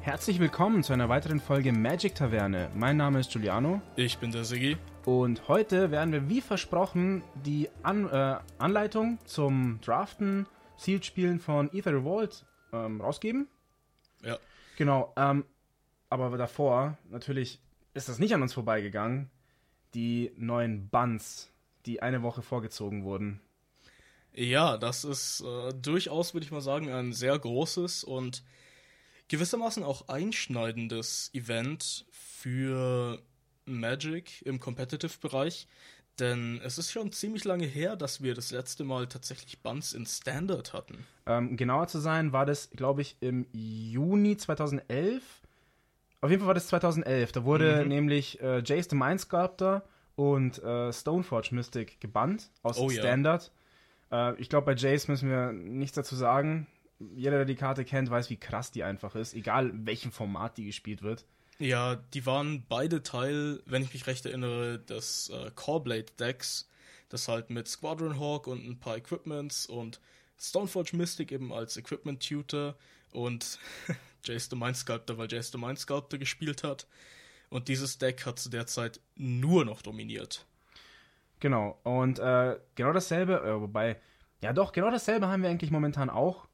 Herzlich willkommen zu einer weiteren Folge Magic Taverne. Mein Name ist Giuliano. Ich bin der Siggi. Und heute werden wir, wie versprochen, die Anleitung zum Draften, Sealed Spielen von Aether Revolt rausgeben. Ja. Genau, aber davor, natürlich ist das nicht an uns vorbeigegangen, die neuen Bans, die eine Woche vorgezogen wurden. Ja, das ist durchaus, würde ich mal sagen, ein sehr großes und gewissermaßen auch einschneidendes Event für Magic im Competitive-Bereich, denn es ist schon ziemlich lange her, dass wir das letzte Mal tatsächlich Bans in Standard hatten. Genauer zu sein, war das, glaube ich, im Juni 2011. Auf jeden Fall war das 2011. Da wurde nämlich Jace the Mind Sculptor und Stoneforge Mystic gebannt aus Standard. Ich glaube, bei Jace müssen wir nichts dazu sagen. Jeder, der die Karte kennt, weiß, wie krass die einfach ist, egal in welchem Format die gespielt wird. Ja, die waren beide Teil, wenn ich mich recht erinnere, des Coreblade-Decks, das halt mit Squadron Hawk und ein paar Equipments und Stoneforge Mystic eben als Equipment-Tutor und Jace the Mind Sculptor, weil Jace the Mind Sculptor gespielt hat. Und dieses Deck hat zu der Zeit nur noch dominiert. Genau, und genau dasselbe, genau dasselbe haben wir eigentlich momentan auch.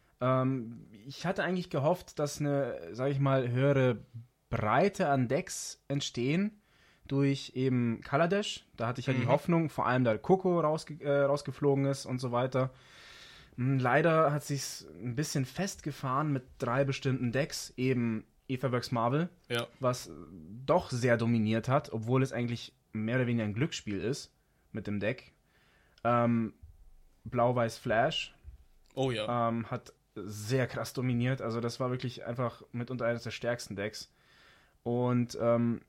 Ich hatte eigentlich gehofft, dass eine, sag ich mal, höhere Breite an Decks entstehen durch eben Kaladesh. Da hatte ich ja die Hoffnung, vor allem da Coco rausgeflogen ist und so weiter. Leider hat sich's ein bisschen festgefahren mit 3 bestimmten Decks, eben Aetherworks Marvel, was doch sehr dominiert hat, obwohl es eigentlich mehr oder weniger ein Glücksspiel ist mit dem Deck. Blau-Weiß Flash hat sehr krass dominiert, also das war wirklich einfach mitunter eines der stärksten Decks. Und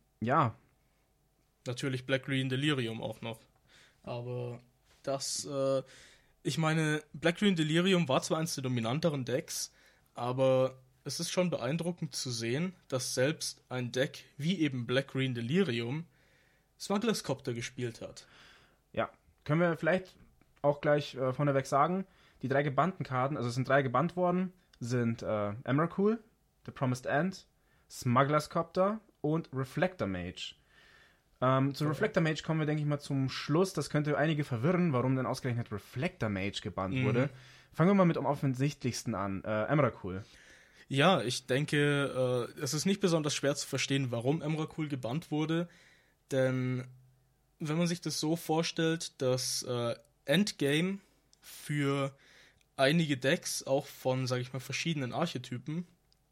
Natürlich Black-Green Delirium auch noch. Aber das, ich meine, Black-Green Delirium war zwar eines der dominanteren Decks, aber es ist schon beeindruckend zu sehen, dass selbst ein Deck wie eben Black-Green Delirium Smuggler's Copter gespielt hat. Ja, können wir vielleicht auch gleich vorneweg sagen, die 3 gebannten Karten, also es sind 3 gebannt worden, sind Emrakul, The Promised End, Smuggler's Copter und Reflector Mage. Zu Reflector Mage kommen wir, denke ich mal, zum Schluss. Das könnte einige verwirren, warum denn ausgerechnet Reflector Mage gebannt wurde. Fangen wir mal mit dem offensichtlichsten an, Emrakul. Ja, ich denke, es ist nicht besonders schwer zu verstehen, warum Emrakul gebannt wurde, denn wenn man sich das so vorstellt, dass Endgame für einige Decks, auch von, sage ich mal, verschiedenen Archetypen,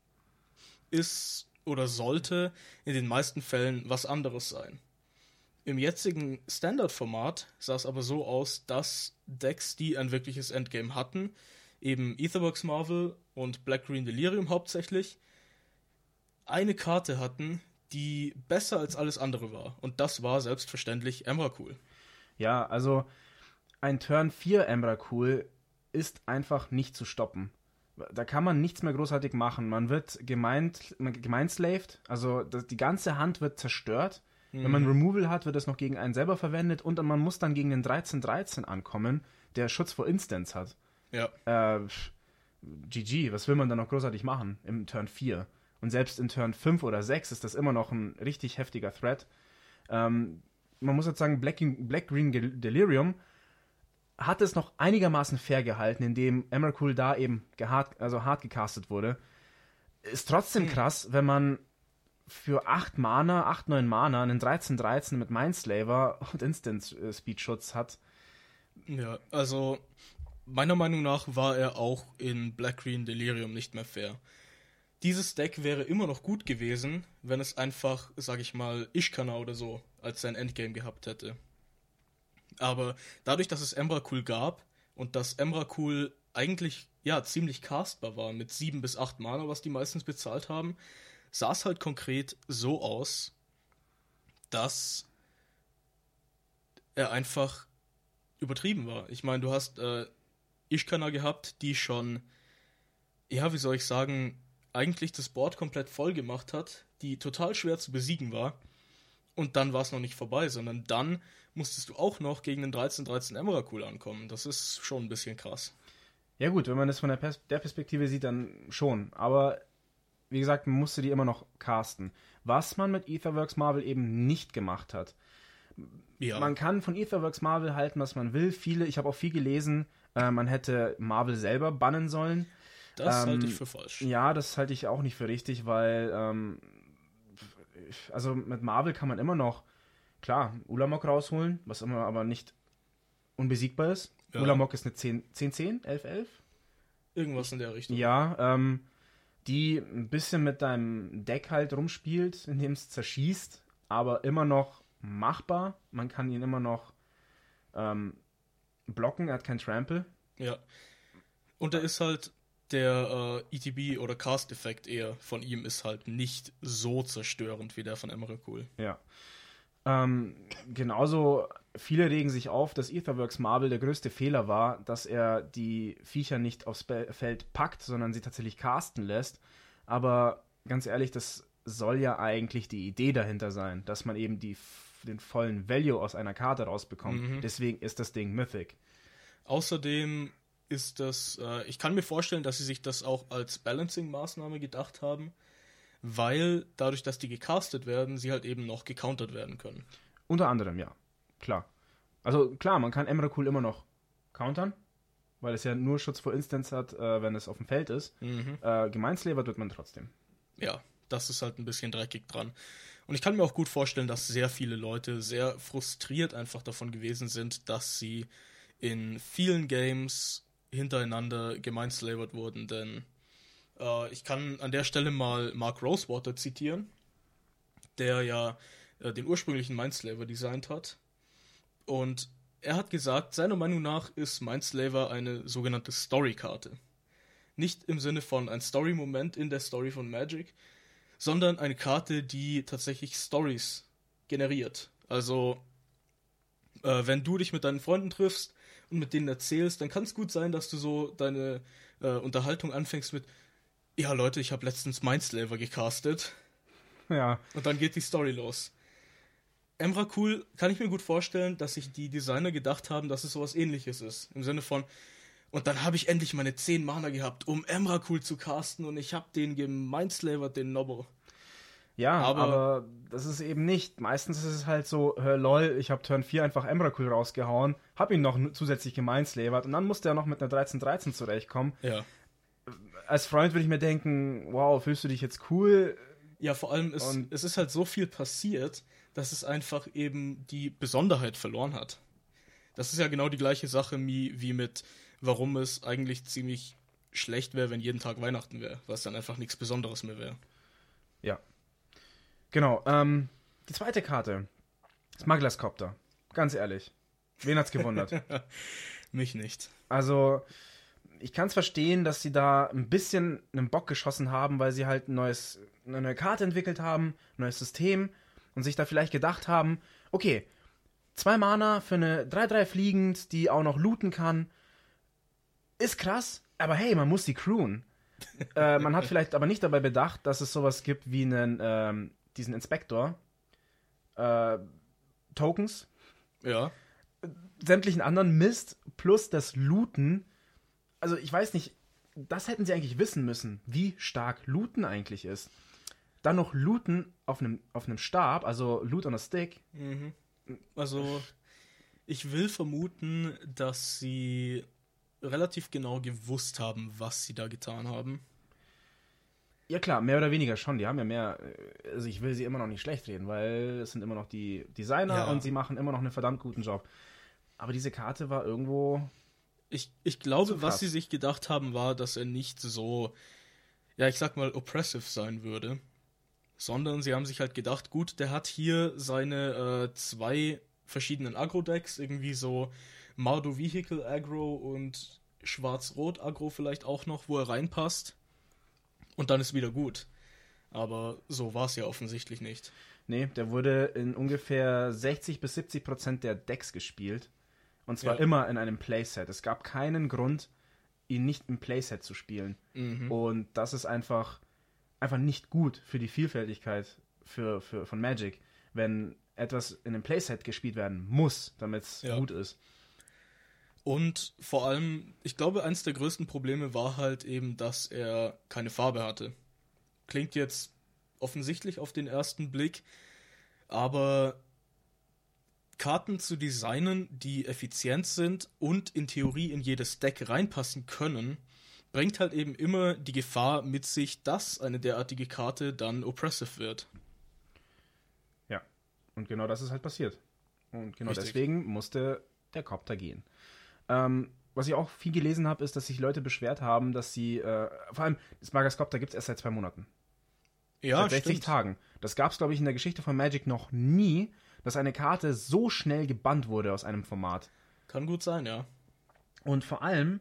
ist oder sollte in den meisten Fällen was anderes sein. Im jetzigen Standard-Format sah es aber so aus, dass Decks, die ein wirkliches Endgame hatten, eben Aetherworks Marvel und Black-Green Delirium hauptsächlich, eine Karte hatten, die besser als alles andere war. Und das war selbstverständlich Emrakul. Ja, also ein Turn 4 Emrakul ist einfach nicht zu stoppen. Da kann man nichts mehr großartig machen. Man wird gemeinslaved, also die ganze Hand wird zerstört. Wenn man Removal hat, wird es noch gegen einen selber verwendet und man muss dann gegen den 13-13 ankommen, der Schutz vor Instants hat. Ja. GG, was will man da noch großartig machen im Turn 4? Und selbst in Turn 5 oder 6 ist das immer noch ein richtig heftiger Threat. Man muss jetzt sagen, Black-Green Delirium hat es noch einigermaßen fair gehalten, indem Emrakul da eben hart gecastet wurde. Ist trotzdem krass, wenn man für 8, 9 Mana einen 13-13 mit Mindslaver und Instant-Speed-Schutz hat. Ja, also meiner Meinung nach war er auch in Black-Green Delirium nicht mehr fair. Dieses Deck wäre immer noch gut gewesen, wenn es einfach, sag ich mal, Ishkana oder so als sein Endgame gehabt hätte. Aber dadurch, dass es Emrakul gab und dass Emrakul eigentlich ziemlich castbar war mit 7 bis 8 Mana, was die meistens bezahlt haben, sah es halt konkret so aus, dass er einfach übertrieben war. Ich meine, du hast Ishkana gehabt, die schon, wie soll ich sagen, eigentlich das Board komplett voll gemacht hat, die total schwer zu besiegen war. Und dann war es noch nicht vorbei, sondern dann musstest du auch noch gegen den 13-13 Emrakul ankommen. Das ist schon ein bisschen krass. Ja gut, wenn man das von der Perspektive sieht, dann schon. Aber wie gesagt, man musste die immer noch casten. Was man mit Etherworks Marvel eben nicht gemacht hat. Ja. Man kann von Etherworks Marvel halten, was man will. Ich habe auch viel gelesen, man hätte Marvel selber bannen sollen. Das halte ich für falsch. Ja, das halte ich auch nicht für richtig, weil also mit Marvel kann man immer noch, klar, Ulamog rausholen, was immer aber nicht unbesiegbar ist. Ja. Ulamog ist eine 10-10, 11-11. Irgendwas in der Richtung. Ja, die ein bisschen mit deinem Deck halt rumspielt, indem es zerschießt, aber immer noch machbar. Man kann ihn immer noch blocken, er hat kein Trample. Ja. Und er ist halt, der ETB oder Cast-Effekt eher von ihm ist halt nicht so zerstörend wie der von Emrakul. Ja. Genauso, viele regen sich auf, dass Etherworks Marvel der größte Fehler war, dass er die Viecher nicht aufs Feld packt, sondern sie tatsächlich casten lässt. Aber ganz ehrlich, das soll ja eigentlich die Idee dahinter sein, dass man eben den vollen Value aus einer Karte rausbekommt. Mhm. Deswegen ist das Ding Mythic. Außerdem ist das, ich kann mir vorstellen, dass sie sich das auch als Balancing-Maßnahme gedacht haben, weil dadurch, dass die gecastet werden, sie halt eben noch gecountert werden können. Unter anderem, ja. Klar. Also klar, man kann Emrakul immer noch countern, weil es ja nur Schutz vor Instants hat, wenn es auf dem Feld ist. Gemeinslavert wird man trotzdem. Ja, das ist halt ein bisschen dreckig dran. Und ich kann mir auch gut vorstellen, dass sehr viele Leute sehr frustriert einfach davon gewesen sind, dass sie in vielen Games hintereinander gemeinslavert wurden, denn ich kann an der Stelle mal Mark Rosewater zitieren, der ja den ursprünglichen Mindslaver designt hat. Und er hat gesagt, seiner Meinung nach ist Mindslaver eine sogenannte Story-Karte. Nicht im Sinne von ein Story-Moment in der Story von Magic, sondern eine Karte, die tatsächlich Stories generiert. Also, wenn du dich mit deinen Freunden triffst und mit denen erzählst, dann kann es gut sein, dass du so deine Unterhaltung anfängst mit: Ja, Leute, ich habe letztens Mindslaver gecastet. Ja. Und dann geht die Story los. Emrakul kann ich mir gut vorstellen, dass sich die Designer gedacht haben, dass es sowas Ähnliches ist. Im Sinne von: Und dann habe ich endlich meine 10 Mana gehabt, um Emrakul zu casten, und ich habe den gemeinslavert, den Nobbo. Ja, aber das ist eben nicht. Meistens ist es halt so, lol, ich habe Turn 4 einfach Emrakul rausgehauen, hab ihn noch zusätzlich gemeinslavert und dann musste er noch mit einer 13-13 zurechtkommen. Ja. Als Freund würde ich mir denken, wow, fühlst du dich jetzt cool? Ja, vor allem, es ist halt so viel passiert, dass es einfach eben die Besonderheit verloren hat. Das ist ja genau die gleiche Sache wie mit, warum es eigentlich ziemlich schlecht wäre, wenn jeden Tag Weihnachten wäre, was dann einfach nichts Besonderes mehr wäre. Ja. Genau, die zweite Karte. Smuggler's-Copter. Ganz ehrlich. Wen hat's gewundert? Mich nicht. Also, ich kann es verstehen, dass sie da ein bisschen einen Bock geschossen haben, weil sie halt eine neue Karte entwickelt haben, ein neues System und sich da vielleicht gedacht haben, okay, 2 Mana für eine 3-3 fliegend, die auch noch looten kann, ist krass, aber hey, man muss die crewen. Man hat vielleicht aber nicht dabei bedacht, dass es sowas gibt wie diesen Inspektor, Tokens, Ja. sämtlichen anderen Mist plus das Looten. Also ich weiß nicht, das hätten sie eigentlich wissen müssen, wie stark Looten eigentlich ist. Dann noch Looten auf einem Stab, also Loot on a Stick. Mhm. Also, ich will vermuten, dass sie relativ genau gewusst haben, was sie da getan haben. Ja klar, mehr oder weniger schon. Die haben ja mehr, also ich will sie immer noch nicht schlecht reden, weil es sind immer noch die Designer Ja. und sie machen immer noch einen verdammt guten Job. Aber diese Karte war irgendwo... Ich glaube, Zu krass. was sie sich gedacht haben, war, dass er nicht so, ja, ich sag mal, oppressive sein würde. Sondern sie haben sich halt gedacht, gut, der hat hier seine 2 verschiedenen Agro-Decks, irgendwie so Mardu Vehicle Aggro und Schwarz-Rot Aggro vielleicht auch noch, wo er reinpasst. Und dann ist wieder gut. Aber so war es ja offensichtlich nicht. Nee, der wurde in ungefähr 60-70% der Decks gespielt. Und zwar Ja. immer in einem Playset. Es gab keinen Grund, ihn nicht im Playset zu spielen. Mhm. Und das ist einfach nicht gut für die Vielfältigkeit von Magic, wenn etwas in einem Playset gespielt werden muss, damit es Ja. gut ist. Und vor allem, ich glaube, eins der größten Probleme war halt eben, dass er keine Farbe hatte. Klingt jetzt offensichtlich auf den ersten Blick, aber Karten zu designen, die effizient sind und in Theorie in jedes Deck reinpassen können, bringt halt eben immer die Gefahr mit sich, dass eine derartige Karte dann oppressive wird. Ja, und genau das ist halt passiert. Und genau Richtig. deswegen musste der Copter gehen. Was ich auch viel gelesen habe, ist, dass sich Leute beschwert haben, dass sie, vor allem, das Magas Copter gibt es erst seit 2 Monaten. Ja, Seit 60 stimmt. Tagen. Das gab es, glaube ich, in der Geschichte von Magic noch nie, dass eine Karte so schnell gebannt wurde aus einem Format. Kann gut sein, ja. Und vor allem,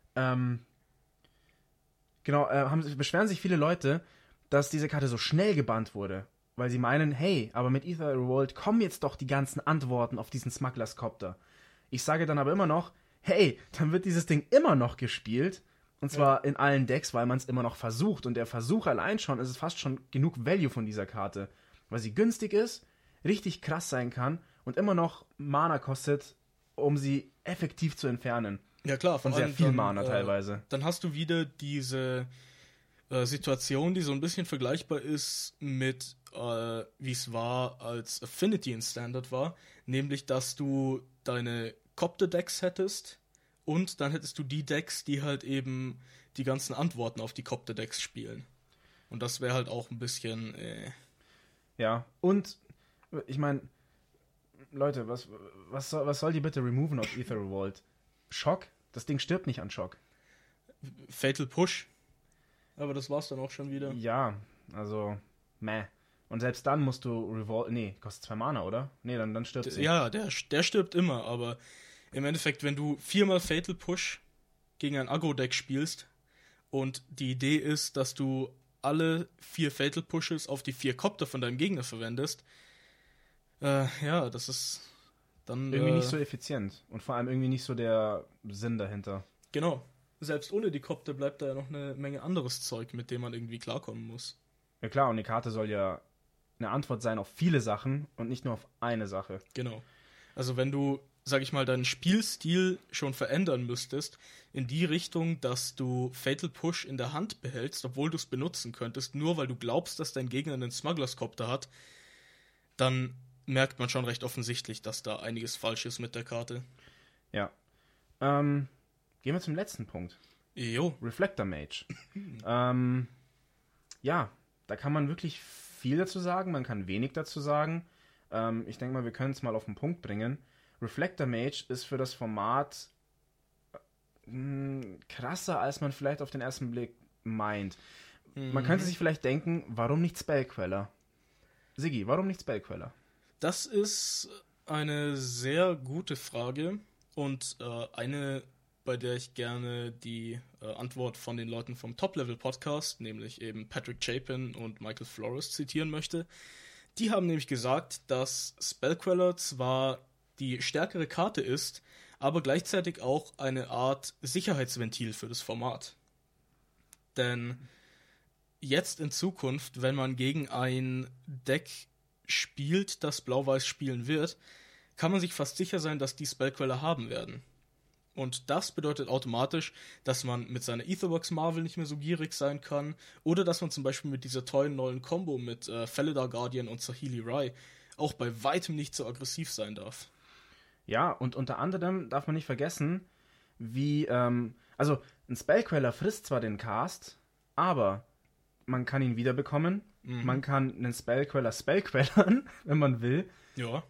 beschweren sich viele Leute, dass diese Karte so schnell gebannt wurde. Weil sie meinen, hey, aber mit Aether Revolt kommen jetzt doch die ganzen Antworten auf diesen Smugglers Copter. Ich sage dann aber immer noch, hey, dann wird dieses Ding immer noch gespielt. Und zwar in allen Decks, weil man es immer noch versucht. Und der Versuch allein schon, ist es fast schon genug Value von dieser Karte. Weil sie günstig ist, richtig krass sein kann und immer noch Mana kostet, um sie effektiv zu entfernen. Ja klar, vor Und sehr allem viel dann, Mana teilweise. Dann hast du wieder diese Situation, die so ein bisschen vergleichbar ist mit, wie es war, als Affinity in Standard war. Nämlich, dass du deine Copter-Decks hättest und dann hättest du die Decks, die halt eben die ganzen Antworten auf die Copter-Decks spielen. Und das wäre halt auch ein bisschen... Ja, und ich meine, Leute, was soll die bitte removen aus Aether Revolt? Schock? Das Ding stirbt nicht an Schock. Fatal Push. Aber das war's dann auch schon wieder. Ja, also, meh. Und selbst dann musst du Revolt. Nee, kostet 2 Mana, oder? Nee, dann stirbt sie. Ja, der stirbt immer, aber im Endeffekt, wenn du 4-mal Fatal Push gegen ein Aggro-Deck spielst und die Idee ist, dass du alle 4 Fatal Pushes auf die 4 Copter von deinem Gegner verwendest, ja, das ist dann... Irgendwie nicht so effizient. Und vor allem irgendwie nicht so der Sinn dahinter. Genau. Selbst ohne die Copter bleibt da ja noch eine Menge anderes Zeug, mit dem man irgendwie klarkommen muss. Ja klar, und die Karte soll ja eine Antwort sein auf viele Sachen und nicht nur auf eine Sache. Genau. Also wenn du, sag ich mal, deinen Spielstil schon verändern müsstest, in die Richtung, dass du Fatal Push in der Hand behältst, obwohl du es benutzen könntest, nur weil du glaubst, dass dein Gegner einen Smugglers Copter hat, dann merkt man schon recht offensichtlich, dass da einiges falsch ist mit der Karte. Ja. Gehen wir zum letzten Punkt. Jo. Reflector Mage. Ja, da kann man wirklich viel dazu sagen, man kann wenig dazu sagen. Ich denke mal, wir können es mal auf den Punkt bringen. Reflector Mage ist für das Format krasser, als man vielleicht auf den ersten Blick meint. Man könnte sich vielleicht denken, warum nicht Spellqueller? Siggi, warum nicht Spellqueller? Das ist eine sehr gute Frage und eine, bei der ich gerne die Antwort von den Leuten vom Top-Level-Podcast, nämlich eben Patrick Chapin und Michael Flores, zitieren möchte. Die haben nämlich gesagt, dass Spellqueller zwar die stärkere Karte ist, aber gleichzeitig auch eine Art Sicherheitsventil für das Format. Denn jetzt in Zukunft, wenn man gegen ein Deck spielt, das Blau-Weiß spielen wird, kann man sich fast sicher sein, dass die Spellqueller haben werden. Und das bedeutet automatisch, dass man mit seiner Aetherworks Marvel nicht mehr so gierig sein kann oder dass man zum Beispiel mit dieser tollen neuen Combo mit Felidar Guardian und Saheeli Rai auch bei weitem nicht so aggressiv sein darf. Ja, und unter anderem darf man nicht vergessen, wie, also ein Spellqueller frisst zwar den Cast, aber man kann ihn wiederbekommen, man kann einen Spellqueller spellquellern, wenn man will, Ja.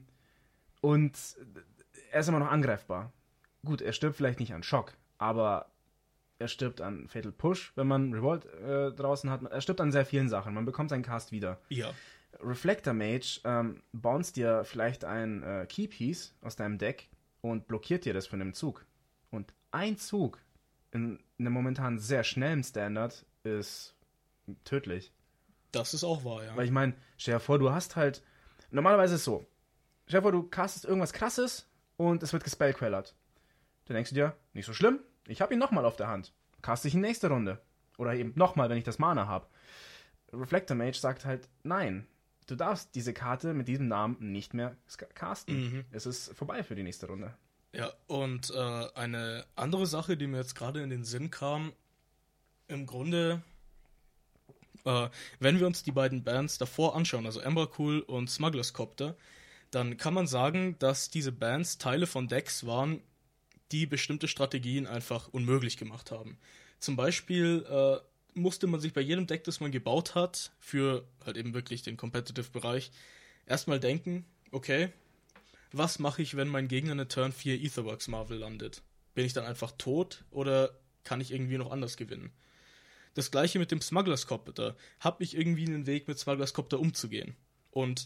und er ist immer noch angreifbar. Gut, er stirbt vielleicht nicht an Schock, aber er stirbt an Fatal Push, wenn man Revolt draußen hat. Er stirbt an sehr vielen Sachen, man bekommt seinen Cast wieder. Ja. Reflector Mage bounce dir vielleicht ein Keypiece aus deinem Deck und blockiert dir das von einem Zug. Und ein Zug in einem momentan sehr schnellen Standard ist tödlich. Das ist auch wahr, ja. Weil ich meine, stell dir vor, du hast halt, normalerweise ist es so, stell dir vor, du castest irgendwas Krasses und es wird gespellquellert. Dann denkst du dir, nicht so schlimm, ich habe ihn nochmal auf der Hand. Cast ich in nächste Runde. Oder eben nochmal, wenn ich das Mana habe. Reflector Mage sagt halt, nein, du darfst diese Karte mit diesem Namen nicht mehr casten. Es ist vorbei für die nächste Runde. Ja, und eine andere Sache, die mir jetzt gerade in den Sinn kam, im Grunde Wenn wir uns die beiden Bands davor anschauen, also Emrakul und Smugglers Copter, dann kann man sagen, dass diese Bands Teile von Decks waren, die bestimmte Strategien einfach unmöglich gemacht haben. Zum Beispiel musste man sich bei jedem Deck, das man gebaut hat, für halt eben wirklich den Competitive-Bereich, erstmal denken, okay, was mache ich, wenn mein Gegner eine Turn 4 Aetherworks Marvel landet? Bin ich dann einfach tot oder kann ich irgendwie noch anders gewinnen? Das gleiche mit dem Smugglers Copter. Habe ich irgendwie einen Weg, mit Smugglers Copter umzugehen? Und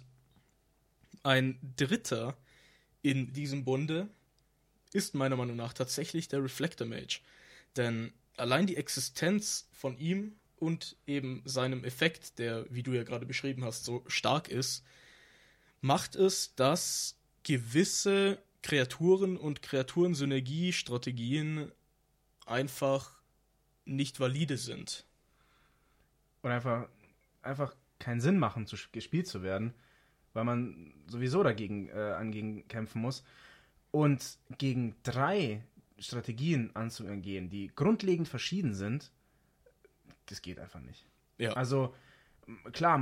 ein Dritter in diesem Bunde ist meiner Meinung nach tatsächlich der Reflector Mage. Denn allein die Existenz von ihm und eben seinem Effekt, der, wie du ja gerade beschrieben hast, so stark ist, macht es, dass gewisse Kreaturen und Kreaturen-Synergie-Strategien einfach nicht valide sind. Und einfach keinen Sinn machen, gespielt zu werden, weil man sowieso angegen kämpfen muss. Und gegen 3 Strategien anzugehen, die grundlegend verschieden sind, das geht einfach nicht. Ja. Also, klar,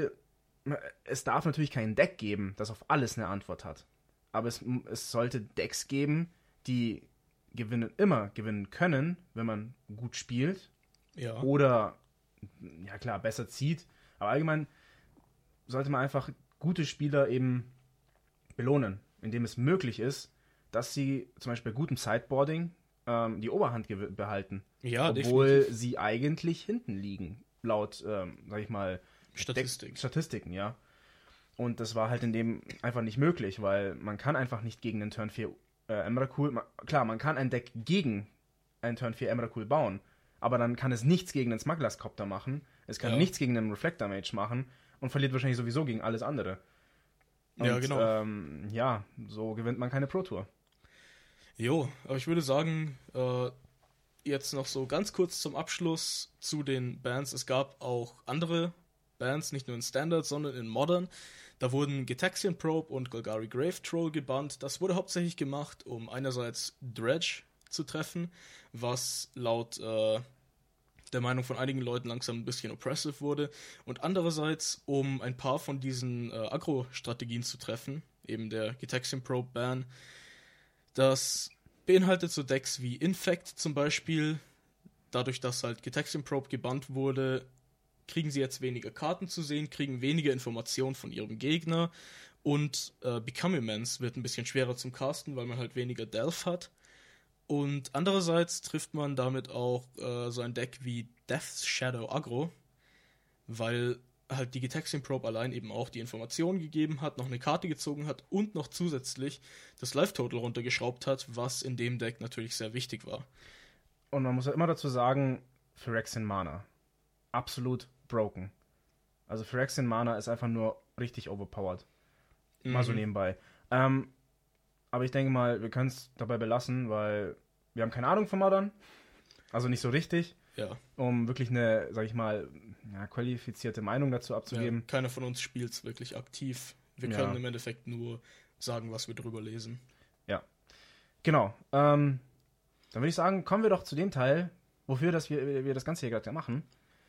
es darf natürlich kein Deck geben, das auf alles eine Antwort hat. Aber es sollte Decks geben, die immer gewinnen können, wenn man gut spielt. Ja. Oder, ja klar, besser zieht. Aber allgemein sollte man einfach gute Spieler eben belohnen, indem es möglich ist, dass sie zum Beispiel bei gutem Sideboarding die Oberhand behalten. Ja, obwohl definitiv. sie eigentlich hinten liegen, laut, sag ich mal, Statistiken, ja. Und das war halt in dem einfach nicht möglich, weil man kann einfach nicht gegen den Turn 4 Emrakul, klar, man kann ein Deck gegen einen Turn 4 Emrakul bauen, aber dann kann es nichts gegen den Smugglers Copter machen, es kann nichts gegen den Reflector Mage machen und verliert wahrscheinlich sowieso gegen alles andere. Und, ja, genau. So gewinnt man keine Pro Tour. Jo, aber ich würde sagen, jetzt noch so ganz kurz zum Abschluss zu den Bands. Es gab auch andere Bands, nicht nur in Standard, sondern in Modern. Da wurden Gitaxian Probe und Golgari Grave Troll gebannt. Das wurde hauptsächlich gemacht, um einerseits Dredge zu treffen, was laut der Meinung von einigen Leuten langsam ein bisschen oppressive wurde, und andererseits, um ein paar von diesen Aggro-Strategien zu treffen, eben der Gitaxian Probe Ban. Das beinhaltet so Decks wie Infect zum Beispiel. Dadurch, dass halt Gitaxian Probe gebannt wurde, kriegen sie jetzt weniger Karten zu sehen, kriegen weniger Informationen von ihrem Gegner, und Become Immense wird ein bisschen schwerer zum Casten, weil man halt weniger Delve hat. Und andererseits trifft man damit auch so ein Deck wie Death's Shadow Aggro, weil halt die Gitaxian Probe allein eben auch die Informationen gegeben hat, noch eine Karte gezogen hat und noch zusätzlich das Life-Total runtergeschraubt hat, was in dem Deck natürlich sehr wichtig war. Und man muss ja immer dazu sagen, Phyrexian Mana. Absolut broken. Also Phyrexian Mana ist einfach nur richtig overpowered. Mal so nebenbei. Aber ich denke mal, wir können es dabei belassen, weil wir haben keine Ahnung von Modern. Also nicht so richtig. Ja. Um wirklich eine, sag ich mal, qualifizierte Meinung dazu abzugeben. Ja, keiner von uns spielt es wirklich aktiv. Wir können im Endeffekt nur sagen, was wir drüber lesen. Ja. Genau. Dann würde ich sagen, kommen wir doch zu dem Teil, wofür wir das Ganze hier gerade machen.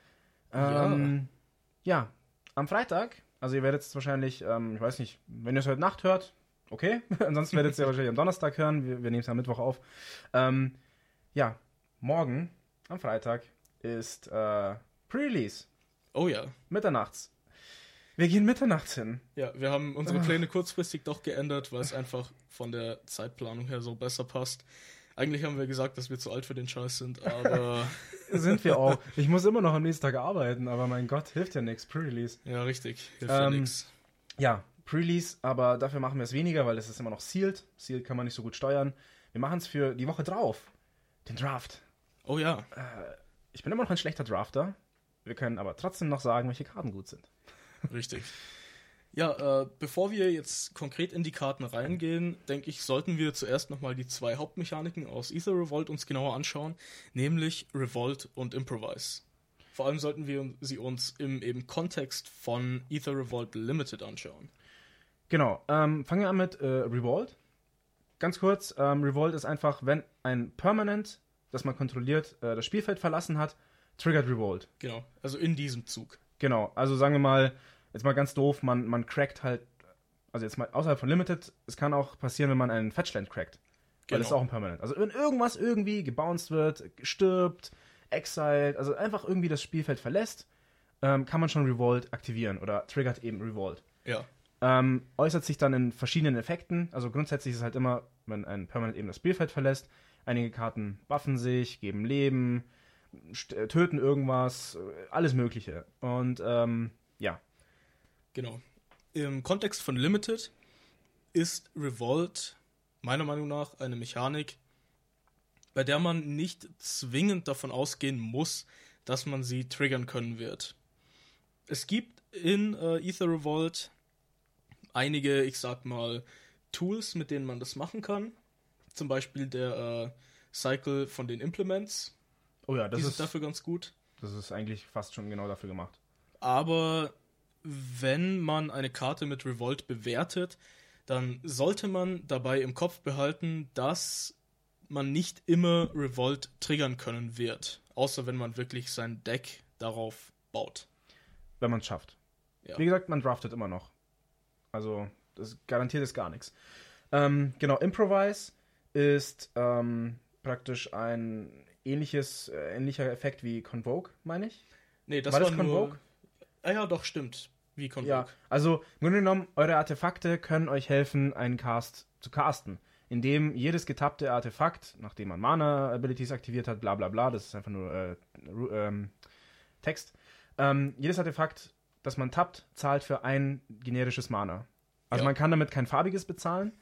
Ja, am Freitag, also ihr werdet es wahrscheinlich, ich weiß nicht, wenn ihr es heute Nacht hört, okay. Ansonsten werdet ihr es ja wahrscheinlich am Donnerstag hören. Wir nehmen es am Mittwoch auf. Ja, morgen, am Freitag, ist Pre-Release. Oh ja. Mitternachts. Wir gehen mitternachts hin. Ja, wir haben unsere Pläne kurzfristig doch geändert, weil es einfach von der Zeitplanung her so besser passt. Eigentlich haben wir gesagt, dass wir zu alt für den Scheiß sind, aber... Sind wir auch. Ich muss immer noch am nächsten Tag arbeiten, aber mein Gott, hilft ja nichts. Pre-Release. Ja, richtig. Hilft ja nichts. Ja, Pre-Release, aber dafür machen wir es weniger, weil es ist immer noch sealed. Sealed kann man nicht so gut steuern. Wir machen es für die Woche drauf. Den Draft. Oh ja. Ich bin immer noch ein schlechter Drafter. Wir können aber trotzdem noch sagen, welche Karten gut sind. Richtig. Ja, bevor wir jetzt konkret in die Karten reingehen, denke ich, sollten wir zuerst nochmal die 2 Hauptmechaniken aus Aether Revolt uns genauer anschauen, nämlich Revolt und Improvise. Vor allem sollten wir sie uns im eben Kontext von Aether Revolt Limited anschauen. Genau, fangen wir an mit Revolt. Ganz kurz, Revolt ist einfach, wenn ein Permanent, das man kontrolliert, das Spielfeld verlassen hat, triggert Revolt. Genau, also in diesem Zug. Genau, also sagen wir mal, jetzt mal ganz doof, man crackt halt, also jetzt mal außerhalb von Limited, es kann auch passieren, wenn man einen Fetchland crackt. Weil das ist auch ein Permanent. Also wenn irgendwas irgendwie gebounced wird, stirbt, exiled, also einfach irgendwie das Spielfeld verlässt, kann man schon Revolt aktivieren oder triggert eben Revolt. Ja. Äußert sich dann in verschiedenen Effekten. Also grundsätzlich ist es halt immer, wenn ein Permanent eben das Spielfeld verlässt, einige Karten buffen sich, geben Leben, töten irgendwas, alles Mögliche. Und ja. Genau. Im Kontext von Limited ist Revolt meiner Meinung nach eine Mechanik, bei der man nicht zwingend davon ausgehen muss, dass man sie triggern können wird. Es gibt in Aether Revolt einige, ich sag mal, Tools, mit denen man das machen kann. Zum Beispiel der Cycle von den Implements. Oh ja, das ist dafür ganz gut. Das ist eigentlich fast schon genau dafür gemacht. Aber wenn man eine Karte mit Revolt bewertet, dann sollte man dabei im Kopf behalten, dass man nicht immer Revolt triggern können wird. Außer wenn man wirklich sein Deck darauf baut. Wenn man es schafft. Ja. Wie gesagt, man draftet immer noch. Also, das garantiert ist gar nichts. Genau, Improvise ist praktisch ein ähnlicher Effekt wie Convoke, meine ich. Nee, das war das Convoke? Ja, doch, stimmt. Wie Convoke. Ja, also im Grunde genommen, eure Artefakte können euch helfen, einen Cast zu casten. Indem jedes getappte Artefakt, nachdem man Mana-Abilities aktiviert hat, bla bla bla, das ist einfach nur Text, jedes Artefakt, das man tappt, zahlt für ein generisches Mana. Also man kann damit kein farbiges bezahlen,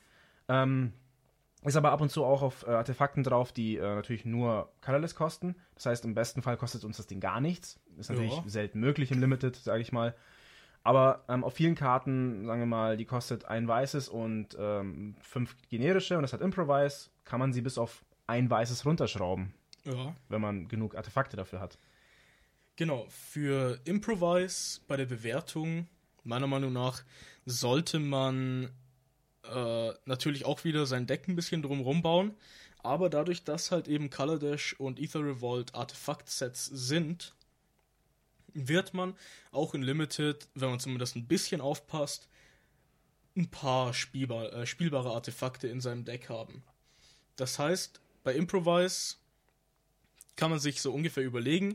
ist aber ab und zu auch auf Artefakten drauf, die natürlich nur Colorless kosten. Das heißt, im besten Fall kostet uns das Ding gar nichts. Ist natürlich selten möglich im Limited, sage ich mal. Aber auf vielen Karten, sagen wir mal, die kostet ein weißes und 5 generische und das hat Improvise, kann man sie bis auf ein weißes runterschrauben. Ja. Wenn man genug Artefakte dafür hat. Genau, für Improvise bei der Bewertung, meiner Meinung nach, sollte man natürlich auch wieder sein Deck ein bisschen drumherum bauen, aber dadurch, dass halt eben Color Dash und Aether Revolt Artefakt-Sets sind, wird man auch in Limited, wenn man zumindest ein bisschen aufpasst, ein paar spielbare Artefakte in seinem Deck haben. Das heißt, bei Improvise kann man sich so ungefähr überlegen,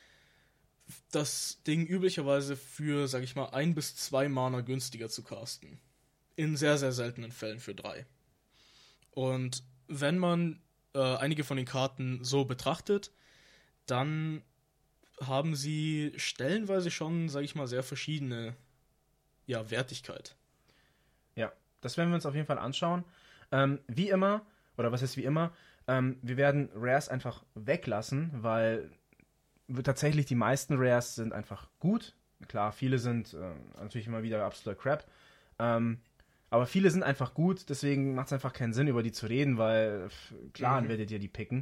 das Ding üblicherweise für, sag ich mal, 1 bis 2 Mana günstiger zu casten. In sehr, sehr seltenen Fällen für 3. Und wenn man einige von den Karten so betrachtet, dann haben sie stellenweise schon, sag ich mal, sehr verschiedene Wertigkeit. Ja, das werden wir uns auf jeden Fall anschauen. Wie immer, oder was ist wie immer, wir werden Rares einfach weglassen, weil tatsächlich die meisten Rares sind einfach gut. Klar, viele sind natürlich immer wieder absoluter Crap. Aber viele sind einfach gut, deswegen macht es einfach keinen Sinn, über die zu reden, weil klar werdet ihr die picken.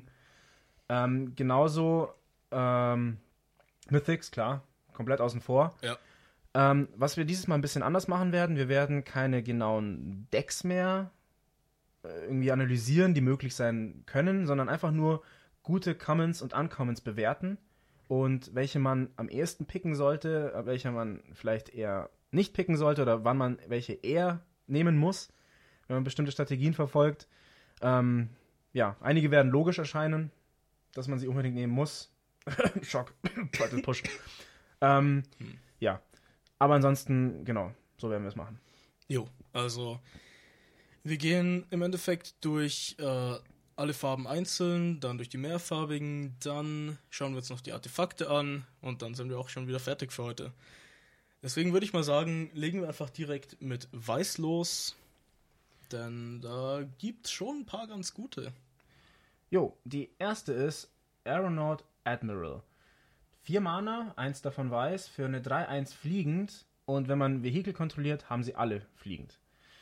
Genauso Mythics, klar, komplett außen vor. Ja. Was wir dieses Mal ein bisschen anders machen werden, wir werden keine genauen Decks mehr irgendwie analysieren, die möglich sein können, sondern einfach nur gute Commons und Uncommons bewerten und welche man am ehesten picken sollte, welche man vielleicht eher nicht picken sollte oder wann man welche eher nehmen muss, wenn man bestimmte Strategien verfolgt. Einige werden logisch erscheinen, dass man sie unbedingt nehmen muss. Schock. Push. Ja. Aber ansonsten, genau, so werden wir es machen. Jo, also wir gehen im Endeffekt durch alle Farben einzeln, dann durch die mehrfarbigen, dann schauen wir uns noch die Artefakte an und dann sind wir auch schon wieder fertig für heute. Deswegen würde ich mal sagen, legen wir einfach direkt mit Weiß los, denn da gibt es schon ein paar ganz gute. Jo, die erste ist Aeronaut Admiral. 4 Mana, 1 davon weiß, für eine 3/1 fliegend und wenn man Vehikel kontrolliert, haben sie alle fliegend.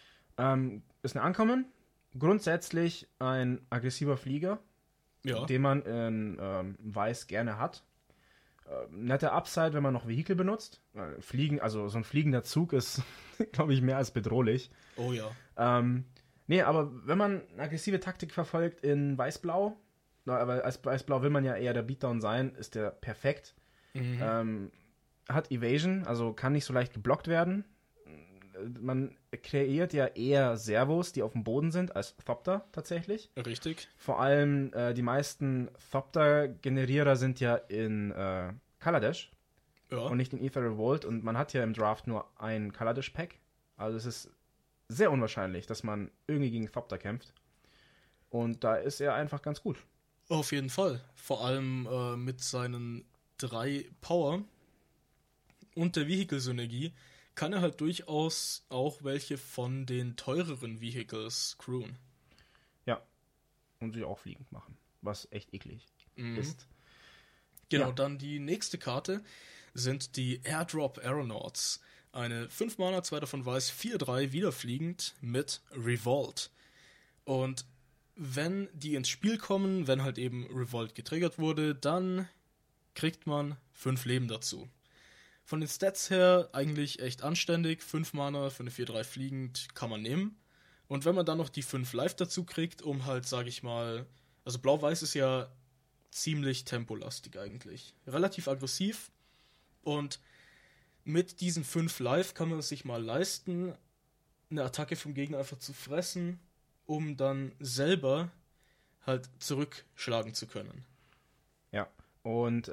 Ist eine Uncommon, grundsätzlich ein aggressiver Flieger, den man in weiß gerne hat. Nette Upside, wenn man noch Vehikel benutzt. Fliegen, also so ein fliegender Zug ist, glaube ich, mehr als bedrohlich. Oh ja. Aber wenn man eine aggressive Taktik verfolgt in Weiß-Blau, aber als Weiß-Blau will man ja eher der Beatdown sein, ist der perfekt. hat Evasion, also kann nicht so leicht geblockt werden. Man kreiert ja eher Servos, die auf dem Boden sind, als Thopter tatsächlich. Richtig. Vor allem die meisten Thopter-Generierer sind ja in Kaladesh und nicht in Aether Revolt. Und man hat ja im Draft nur ein Kaladesh-Pack. Also es ist sehr unwahrscheinlich, dass man irgendwie gegen Thopter kämpft. Und da ist er einfach ganz gut. Auf jeden Fall. Vor allem mit seinen 3 Power und der Vehicle-Synergie kann er halt durchaus auch welche von den teureren Vehicles crewen. Ja. Und sie auch fliegend machen. Was echt eklig ist. Genau, Ja. dann die nächste Karte sind die Airdrop Aeronauts. Eine 5 Mana, 2 davon weiß, 4/3 wiederfliegend mit Revolt. Und wenn die ins Spiel kommen, wenn halt eben Revolt getriggert wurde, dann kriegt man 5 Leben dazu. Von den Stats her eigentlich echt anständig. 5 Mana für eine 4/3 fliegend kann man nehmen. Und wenn man dann noch die 5 Life dazu kriegt, um halt, sag ich mal, also Blau-Weiß ist ja ziemlich tempolastig eigentlich. Relativ aggressiv. Und mit diesen 5 Life kann man es sich mal leisten, eine Attacke vom Gegner einfach zu fressen, um dann selber halt zurückschlagen zu können. Ja, und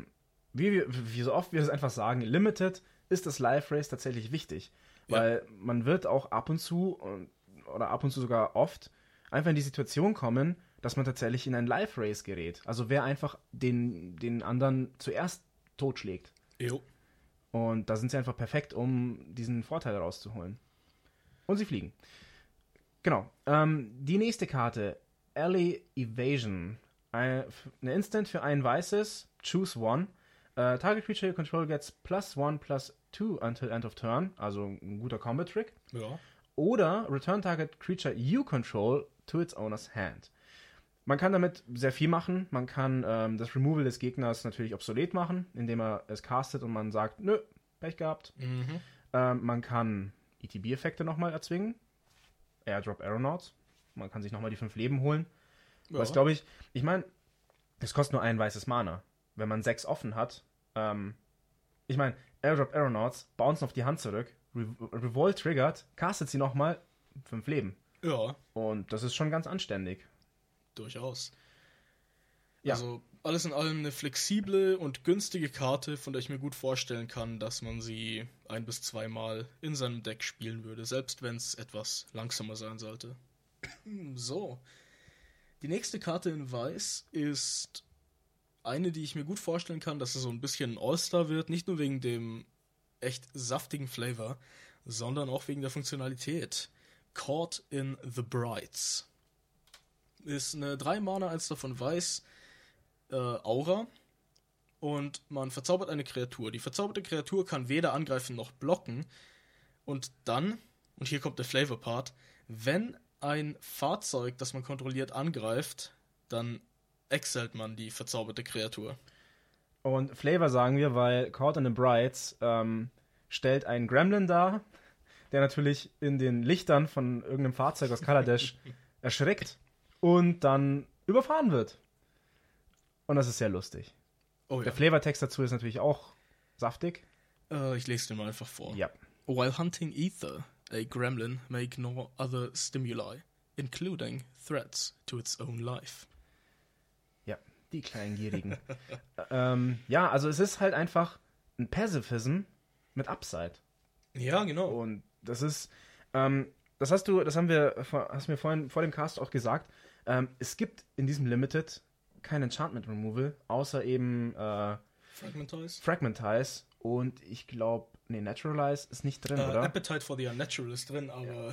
wie so oft wir es einfach sagen, Limited ist das Life Race tatsächlich wichtig. Weil man wird auch ab und zu, oder ab und zu sogar oft, einfach in die Situation kommen, dass man tatsächlich in ein Life Race gerät. Also wer einfach den anderen zuerst totschlägt. Jo. Und da sind sie einfach perfekt, um diesen Vorteil rauszuholen. Und sie fliegen. Genau. Die nächste Karte, Alley Evasion. Eine Instant für ein weißes, choose one. Target creature you control gets +1/+2 until end of turn. Also ein guter Combat-Trick. Ja. Oder return target creature you control to its owner's hand. Man kann damit sehr viel machen. Man kann das Removal des Gegners natürlich obsolet machen, indem er es castet und man sagt, nö, Pech gehabt. Man kann ETB-Effekte nochmal erzwingen. Airdrop Aeronauts. Man kann sich nochmal die 5 Leben holen. Ja. Was glaube ich meine, das kostet nur ein weißes Mana. Wenn man 6 offen hat. Ich meine, Airdrop Aeronauts, bouncen auf die Hand zurück, Revolt triggert, castet sie nochmal, 5 Leben. Ja. Und das ist schon ganz anständig. Durchaus. Ja. Also alles in allem eine flexible und günstige Karte, von der ich mir gut vorstellen kann, dass man sie 1 bis 2 Mal in seinem Deck spielen würde, selbst wenn es etwas langsamer sein sollte. So. Die nächste Karte in Weiß ist eine, die ich mir gut vorstellen kann, dass es so ein bisschen ein All-Star wird, nicht nur wegen dem echt saftigen Flavor, sondern auch wegen der Funktionalität. Caught in the Brights. Ist eine 3 Mana, 1 davon weiß, Aura. Und man verzaubert eine Kreatur. Die verzauberte Kreatur kann weder angreifen noch blocken. Und dann, und hier kommt der Flavor-Part, wenn ein Fahrzeug, das man kontrolliert, angreift, dann exilt man die verzauberte Kreatur. Und Flavor sagen wir, weil Caught in the Brights stellt einen Gremlin dar, der natürlich in den Lichtern von irgendeinem Fahrzeug aus Kaladesh erschreckt und dann überfahren wird. Und das ist sehr lustig. Oh ja. Der Flavortext dazu ist natürlich auch saftig. Ich lese den mal einfach vor. Ja. While hunting ether, a gremlin may ignore other stimuli, including threats to its own life. Ja, die Kleingierigen. Ja, also es ist halt einfach ein Pacifism mit Upside. Ja, genau. Und das ist, hast du mir vorhin vor dem Cast auch gesagt, es gibt in diesem Limited kein Enchantment Removal, außer eben Fragmentize und ich glaube, Naturalize ist nicht drin, oder? Appetite for the Unnatural ist drin, aber...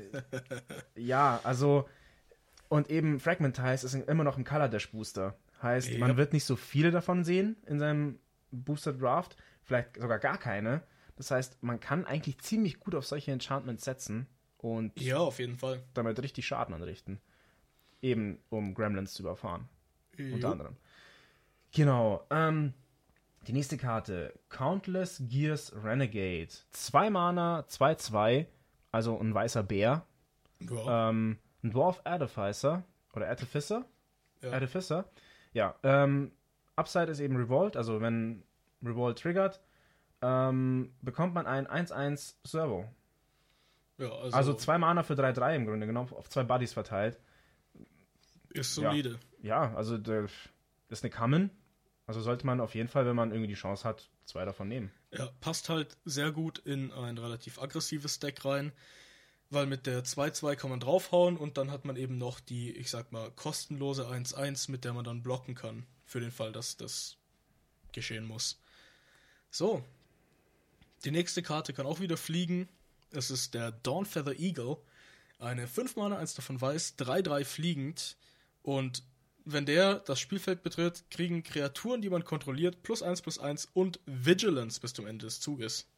Ja, also und eben Fragmentize ist immer noch ein Kaladesh Booster. Heißt, man wird nicht so viele davon sehen in seinem Booster Draft, vielleicht sogar gar keine. Das heißt, man kann eigentlich ziemlich gut auf solche Enchantments setzen und ja, auf jeden Fall. damit richtig Schaden anrichten. Eben, um Gremlins zu überfahren. Unter anderem. Genau. Die nächste Karte. Countless Gears Renegade. 2 Mana, 2/2. Also ein weißer Bär. Ja. Ein Dwarf Artificer. Oder Artificer. Ja. Artificer. Ja. Upside ist eben Revolt. Also wenn Revolt triggert, bekommt man ein 1-1 Servo. Ja, Also 2 Mana für 3-3 im Grunde genommen, auf 2 Buddies verteilt. ist solide. Ja, also das ist eine Common. Also sollte man auf jeden Fall, wenn man irgendwie die Chance hat, 2 davon nehmen. Ja, passt halt sehr gut in ein relativ aggressives Deck rein, weil mit der 2-2 kann man draufhauen und dann hat man eben noch die, ich sag mal, kostenlose 1-1, mit der man dann blocken kann, für den Fall, dass das geschehen muss. So, die nächste Karte kann auch wieder fliegen. Es ist der Dawnfeather Eagle. Eine 5 Mana, 1 davon weiß, 3-3 fliegend. Und wenn der das Spielfeld betritt, kriegen Kreaturen, die man kontrolliert, +1/+1 und Vigilance bis zum Ende des Zuges.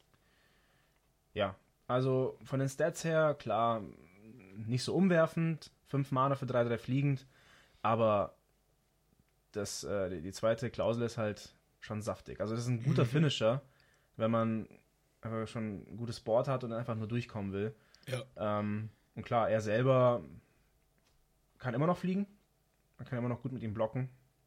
Ja, also von den Stats her, klar, nicht so umwerfend. 5 Mana für 3-3 fliegend. Aber die zweite Klausel ist halt schon saftig. Also das ist ein guter Finisher, wenn man schon ein gutes Board hat und einfach nur durchkommen will. Ja. Und klar, er selber kann immer noch fliegen. Man kann immer noch gut mit ihm blocken.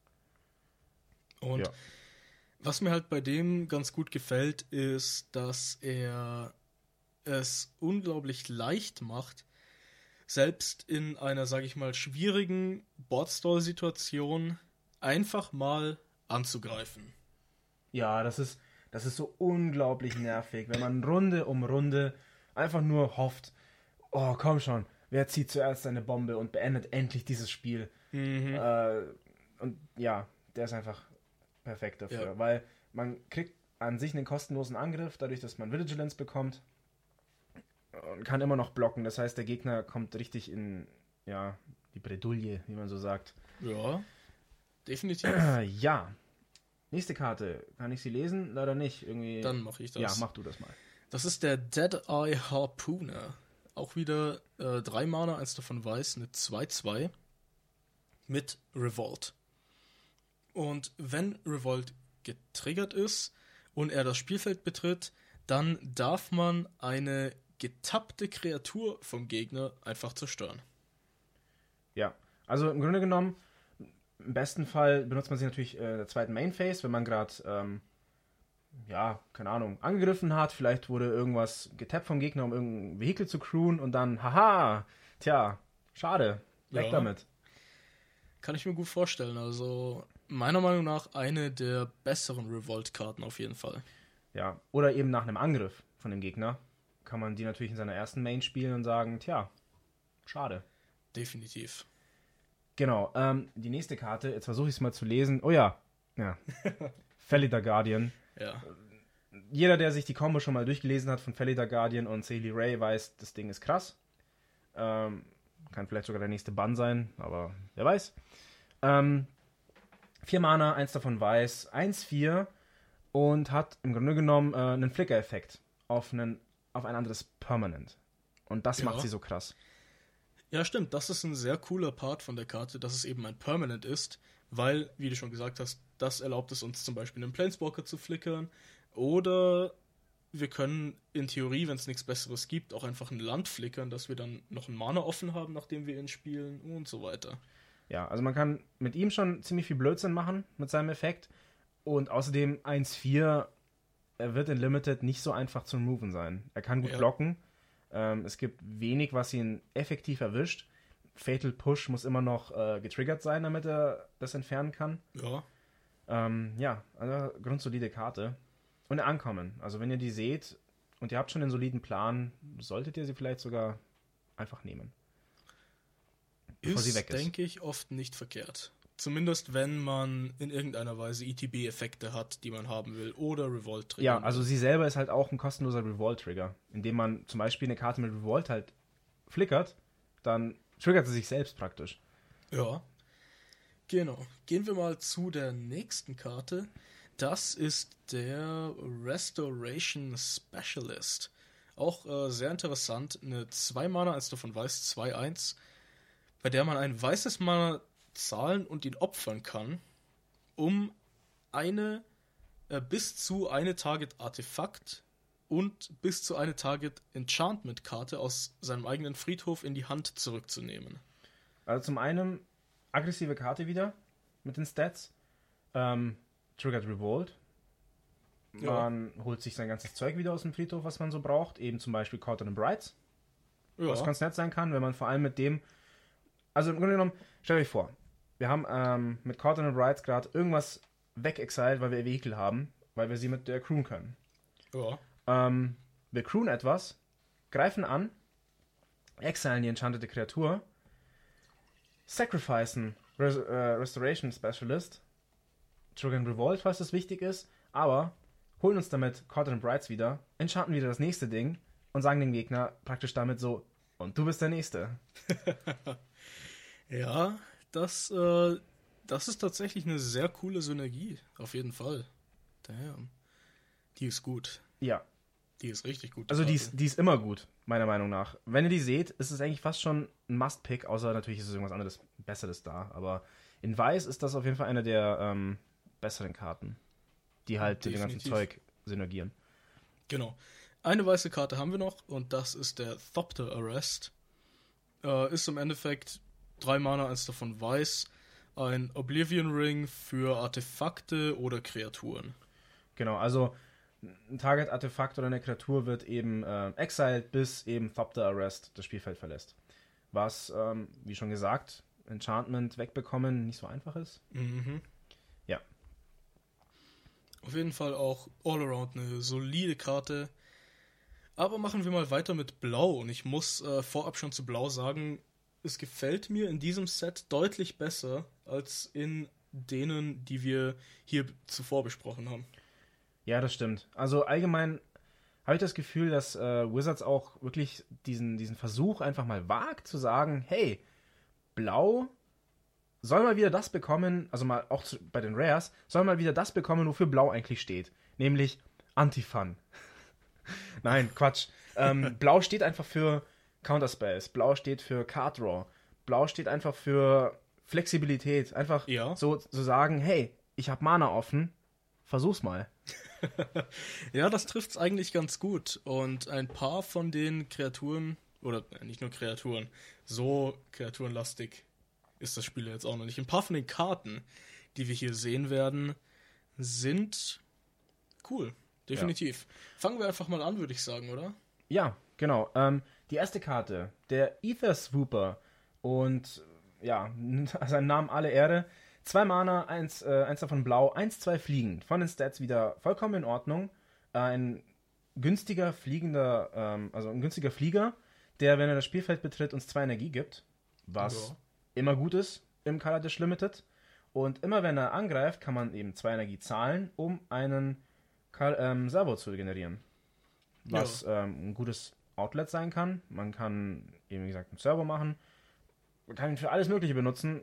Und Ja. was mir halt bei dem ganz gut gefällt, ist, dass er es unglaublich leicht macht, selbst in einer, sage ich mal, schwierigen Boardstall-Situation einfach mal anzugreifen. Ja, das ist so unglaublich nervig, wenn man Runde um Runde einfach nur hofft, oh, komm schon, wer zieht zuerst seine Bombe und beendet endlich dieses Spiel. Und ja, der ist einfach perfekt dafür, weil man kriegt an sich einen kostenlosen Angriff, dadurch, dass man Vigilance bekommt und kann immer noch blocken. Das heißt, der Gegner kommt richtig in, ja, die Bredouille, wie man so sagt. Ja, definitiv. Ja. Nächste Karte. Kann ich sie lesen? Leider nicht. Irgendwie. Dann mache ich das. Ja, mach du das mal. Das ist der Deadeye Harpooner. Auch wieder 3 Mana, 1 davon weiß, eine 2-2 mit Revolt. Und wenn Revolt getriggert ist und er das Spielfeld betritt, dann darf man eine getappte Kreatur vom Gegner einfach zerstören. Ja, also im Grunde genommen, im besten Fall benutzt man sie natürlich in der zweiten Main Phase, wenn man gerade, ja, keine Ahnung, angegriffen hat. Vielleicht wurde irgendwas getappt vom Gegner, um irgendein Vehikel zu crewen und dann, haha, tja, schade, weg damit. Kann ich mir gut vorstellen. Also meiner Meinung nach eine der besseren Revolt-Karten auf jeden Fall. Ja, oder eben nach einem Angriff von dem Gegner kann man die natürlich in seiner ersten Main spielen und sagen, tja, schade. Definitiv. Genau, die nächste Karte, jetzt versuche ich es mal zu lesen. Oh ja. Felidar Guardian. Ja. Jeder, der sich die Combo schon mal durchgelesen hat von Felidar Guardian und Saily Ray, weiß, das Ding ist krass. Kann vielleicht sogar der nächste Bann sein, aber wer weiß. 4 Mana, 1 davon weiß, 1/4 und hat im Grunde genommen einen Flicker-Effekt auf ein anderes Permanent. Und das macht sie so krass. Ja, stimmt. Das ist ein sehr cooler Part von der Karte, dass es eben ein Permanent ist, weil, wie du schon gesagt hast, das erlaubt es uns zum Beispiel einen Planeswalker zu flickern oder wir können in Theorie, wenn es nichts Besseres gibt, auch einfach ein Land flickern, dass wir dann noch einen Mana offen haben, nachdem wir ihn spielen und so weiter. Ja, also man kann mit ihm schon ziemlich viel Blödsinn machen mit seinem Effekt und außerdem 1/4, er wird in Limited nicht so einfach zu removen sein. Er kann gut blocken. Es gibt wenig, was ihn effektiv erwischt. Fatal Push muss immer noch getriggert sein, damit er das entfernen kann. Ja. Ja, also grundsolide Karte. Und Ankommen. Also wenn ihr die seht und ihr habt schon einen soliden Plan, solltet ihr sie vielleicht sogar einfach nehmen. Bevor sie weg ist. Denke ich, oft nicht verkehrt. Zumindest wenn man in irgendeiner Weise ETB-Effekte hat, die man haben will, oder Revolt-Trigger. Ja, also sie selber ist halt auch ein kostenloser Revolt-Trigger. Indem man zum Beispiel eine Karte mit Revolt halt flickert, dann triggert sie sich selbst praktisch. Ja, genau. Gehen wir mal zu der nächsten Karte. Das ist der Restoration Specialist. Auch sehr interessant. Eine 2 Mana, 1 davon weiß, 2/1, bei der man ein weißes Mana zahlen und ihn opfern kann, um bis zu eine Target-Artefakt und bis zu eine Target-Enchantment-Karte aus seinem eigenen Friedhof in die Hand zurückzunehmen. Also zum einen aggressive Karte wieder mit den Stats. Triggert Revolt. Man holt sich sein ganzes Zeug wieder aus dem Friedhof, was man so braucht. Eben zum Beispiel Caught in the Brides. Ja. Was ganz nett sein kann, wenn man vor allem mit dem... Also im Grunde genommen, stellt euch vor, wir haben mit Caught in the Brides gerade irgendwas wegexiled, weil wir Vehikel haben, weil wir sie mit der crewen können. Ja. Wir crewen etwas, greifen an, exilen die enchantete Kreatur, sacrificen Restoration Specialist, triggern Revolt, falls das wichtig ist, aber holen uns damit Caught in the Brides wieder, enchanten wieder das nächste Ding und sagen dem Gegner praktisch damit so, und du bist der Nächste. Ja, das ist tatsächlich eine sehr coole Synergie, auf jeden Fall. Damn. Die ist gut. Ja. Die ist richtig gut. Also die ist immer gut, meiner Meinung nach. Wenn ihr die seht, ist es eigentlich fast schon ein Must-Pick, außer natürlich ist es irgendwas anderes, Besseres da. Aber in Weiß ist das auf jeden Fall eine der besseren Karten, die halt mit dem ganzen Zeug synergieren. Genau. Eine weiße Karte haben wir noch und das ist der Thopter Arrest. Ist im Endeffekt 3 Mana, eins davon weiß. Ein Oblivion Ring für Artefakte oder Kreaturen. Genau, also ein Target-Artefakt oder eine Kreatur wird eben exiled, bis eben Thopter Arrest das Spielfeld verlässt. Was, wie schon gesagt, Enchantment wegbekommen nicht so einfach ist. Mhm. Ja. Auf jeden Fall auch all around eine solide Karte. Aber machen wir mal weiter mit Blau. Und ich muss vorab schon zu Blau sagen, es gefällt mir in diesem Set deutlich besser als in denen, die wir hier zuvor besprochen haben. Ja, das stimmt. Also allgemein habe ich das Gefühl, dass Wizards auch wirklich diesen Versuch einfach mal wagt, zu sagen, hey, Blau soll mal wieder das bekommen, also mal auch bei den Rares, soll mal wieder das bekommen, wofür Blau eigentlich steht. Nämlich Anti-Fun. Nein, Quatsch. Blau steht einfach für Counterspells. Blau steht für Card Draw. Blau steht einfach für Flexibilität. Einfach so sagen, hey, ich habe Mana offen, versuch's mal. Ja, das trifft's eigentlich ganz gut. Und ein paar von den Kreaturen, oder nicht nur Kreaturen, so kreaturenlastig ist das Spiel jetzt auch noch nicht. Ein paar von den Karten, die wir hier sehen werden, sind cool. Definitiv. Ja. Fangen wir einfach mal an, würde ich sagen, oder? Ja, genau. Die erste Karte, der Ether Swooper. Und ja, seinem Namen alle Ehre. 2 Mana, eins davon blau, 1/2 fliegend. Von den Stats wieder vollkommen in Ordnung. Ein günstiger Flieger, der, wenn er das Spielfeld betritt, uns 2 Energie gibt. Was immer gut ist im Kaladesh Limited. Und immer wenn er angreift, kann man eben 2 Energie zahlen, um einen Servo zu generieren. Was ein gutes Outlet sein kann. Man kann eben, wie gesagt, einen Servo machen. Man kann ihn für alles Mögliche benutzen.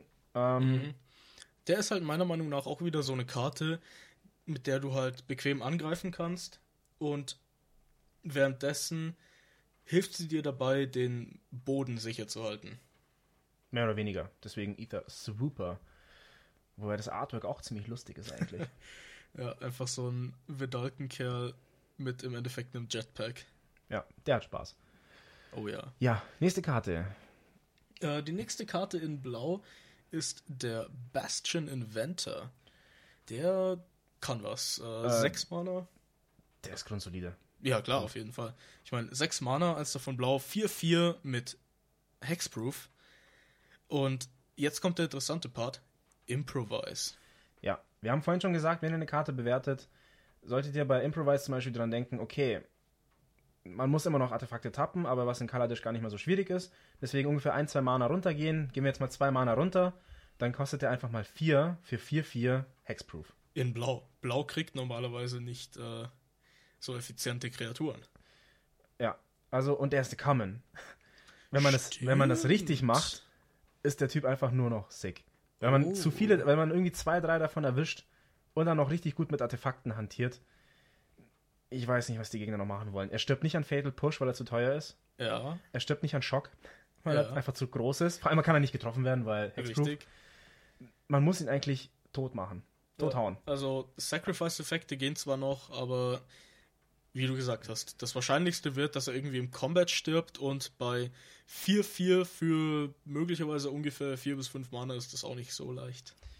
Der ist halt meiner Meinung nach auch wieder so eine Karte, mit der du halt bequem angreifen kannst und währenddessen hilft sie dir dabei, den Boden sicher zu halten. Mehr oder weniger. Deswegen Ether Swooper. Wobei das Artwork auch ziemlich lustig ist eigentlich. Ja, einfach so ein Vedalken-Kerl mit im Endeffekt einem Jetpack. Ja, der hat Spaß. Oh ja. Ja, nächste Karte. Die nächste Karte in Blau ist der Bastion Inventor. Der kann was. 6 Mana. Der ist grundsolide. Ja, klar, auf jeden Fall. Ich meine, 6 Mana, eins davon blau, 4/4 mit Hexproof. Und jetzt kommt der interessante Part. Improvise. Ja, wir haben vorhin schon gesagt, wenn ihr eine Karte bewertet, solltet ihr bei Improvise zum Beispiel dran denken, okay, man muss immer noch Artefakte tappen, aber was in Kaladesh gar nicht mal so schwierig ist. Deswegen ungefähr 1-2 Mana runtergehen. Gehen wir jetzt mal 2 Mana runter. Dann kostet der einfach mal 4 für 4/4 Hexproof. In Blau. Blau kriegt normalerweise nicht so effiziente Kreaturen. Ja, also und der ist Common. Wenn man das richtig macht, ist der Typ einfach nur noch sick. Wenn man wenn man irgendwie 2-3 davon erwischt und dann noch richtig gut mit Artefakten hantiert, ich weiß nicht, was die Gegner noch machen wollen. Er stirbt nicht an Fatal Push, weil er zu teuer ist. Ja. Er stirbt nicht an Schock, weil er einfach zu groß ist. Vor allem kann er nicht getroffen werden, weil Hexproof. Richtig. Man muss ihn eigentlich tot machen. Tothauen. Also Sacrifice-Effekte gehen zwar noch, aber wie du gesagt hast, das Wahrscheinlichste wird, dass er irgendwie im Combat stirbt und bei 4/4 für möglicherweise ungefähr 4 bis 5 Mana ist das auch nicht so leicht.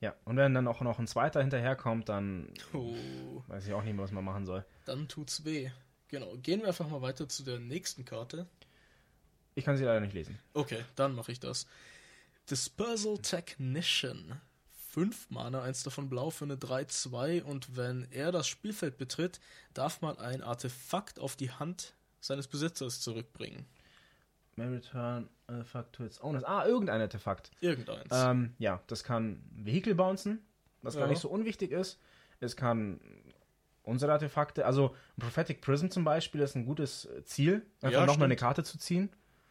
Ja, und wenn dann auch noch ein zweiter hinterherkommt, dann Oh, weiß ich auch nicht mehr, was man machen soll. dann tut's weh. Genau, gehen wir einfach mal weiter zu der nächsten Karte. Ich kann sie leider nicht lesen. Okay, dann mache ich das. Dispersal Technician. 5 Mana, 1 davon blau für eine 3/2 und wenn er das Spielfeld betritt, darf man ein Artefakt auf die Hand seines Besitzers zurückbringen. May return artifact to its owners. Irgendein Artefakt. Irgendeins. Ja, das kann Vehikel bouncen, was gar nicht so unwichtig ist. Es kann unsere Artefakte, also Prophetic Prism zum Beispiel ist ein gutes Ziel, einfach nochmal eine Karte zu ziehen.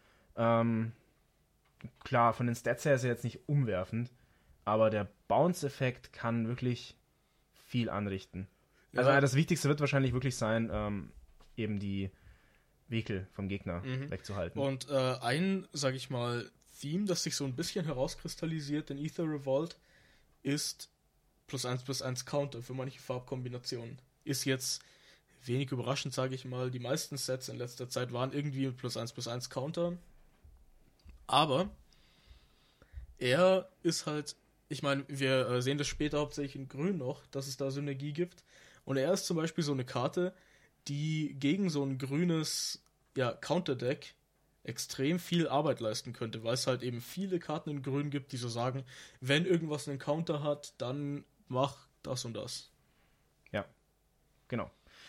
Klar, von den Stats her ist er jetzt nicht umwerfend, aber der Bounce-Effekt kann wirklich viel anrichten. Ja. Also das Wichtigste wird wahrscheinlich wirklich sein, eben die Vehikel vom Gegner wegzuhalten. Und sag ich mal, Theme, das sich so ein bisschen herauskristallisiert in Aether Revolt, ist +1/+1 Counter für manche Farbkombinationen. Ist jetzt wenig überraschend, sage ich mal. Die meisten Sets in letzter Zeit waren irgendwie +1/+1 Counter. Aber er ist halt, ich meine, wir sehen das später hauptsächlich in Grün noch, dass es da Synergie gibt. Und er ist zum Beispiel so eine Karte, die gegen so ein grünes Counterdeck extrem viel Arbeit leisten könnte, weil es halt eben viele Karten in Grün gibt, die so sagen, wenn irgendwas einen Counter hat, dann mach das und das. Ja, genau.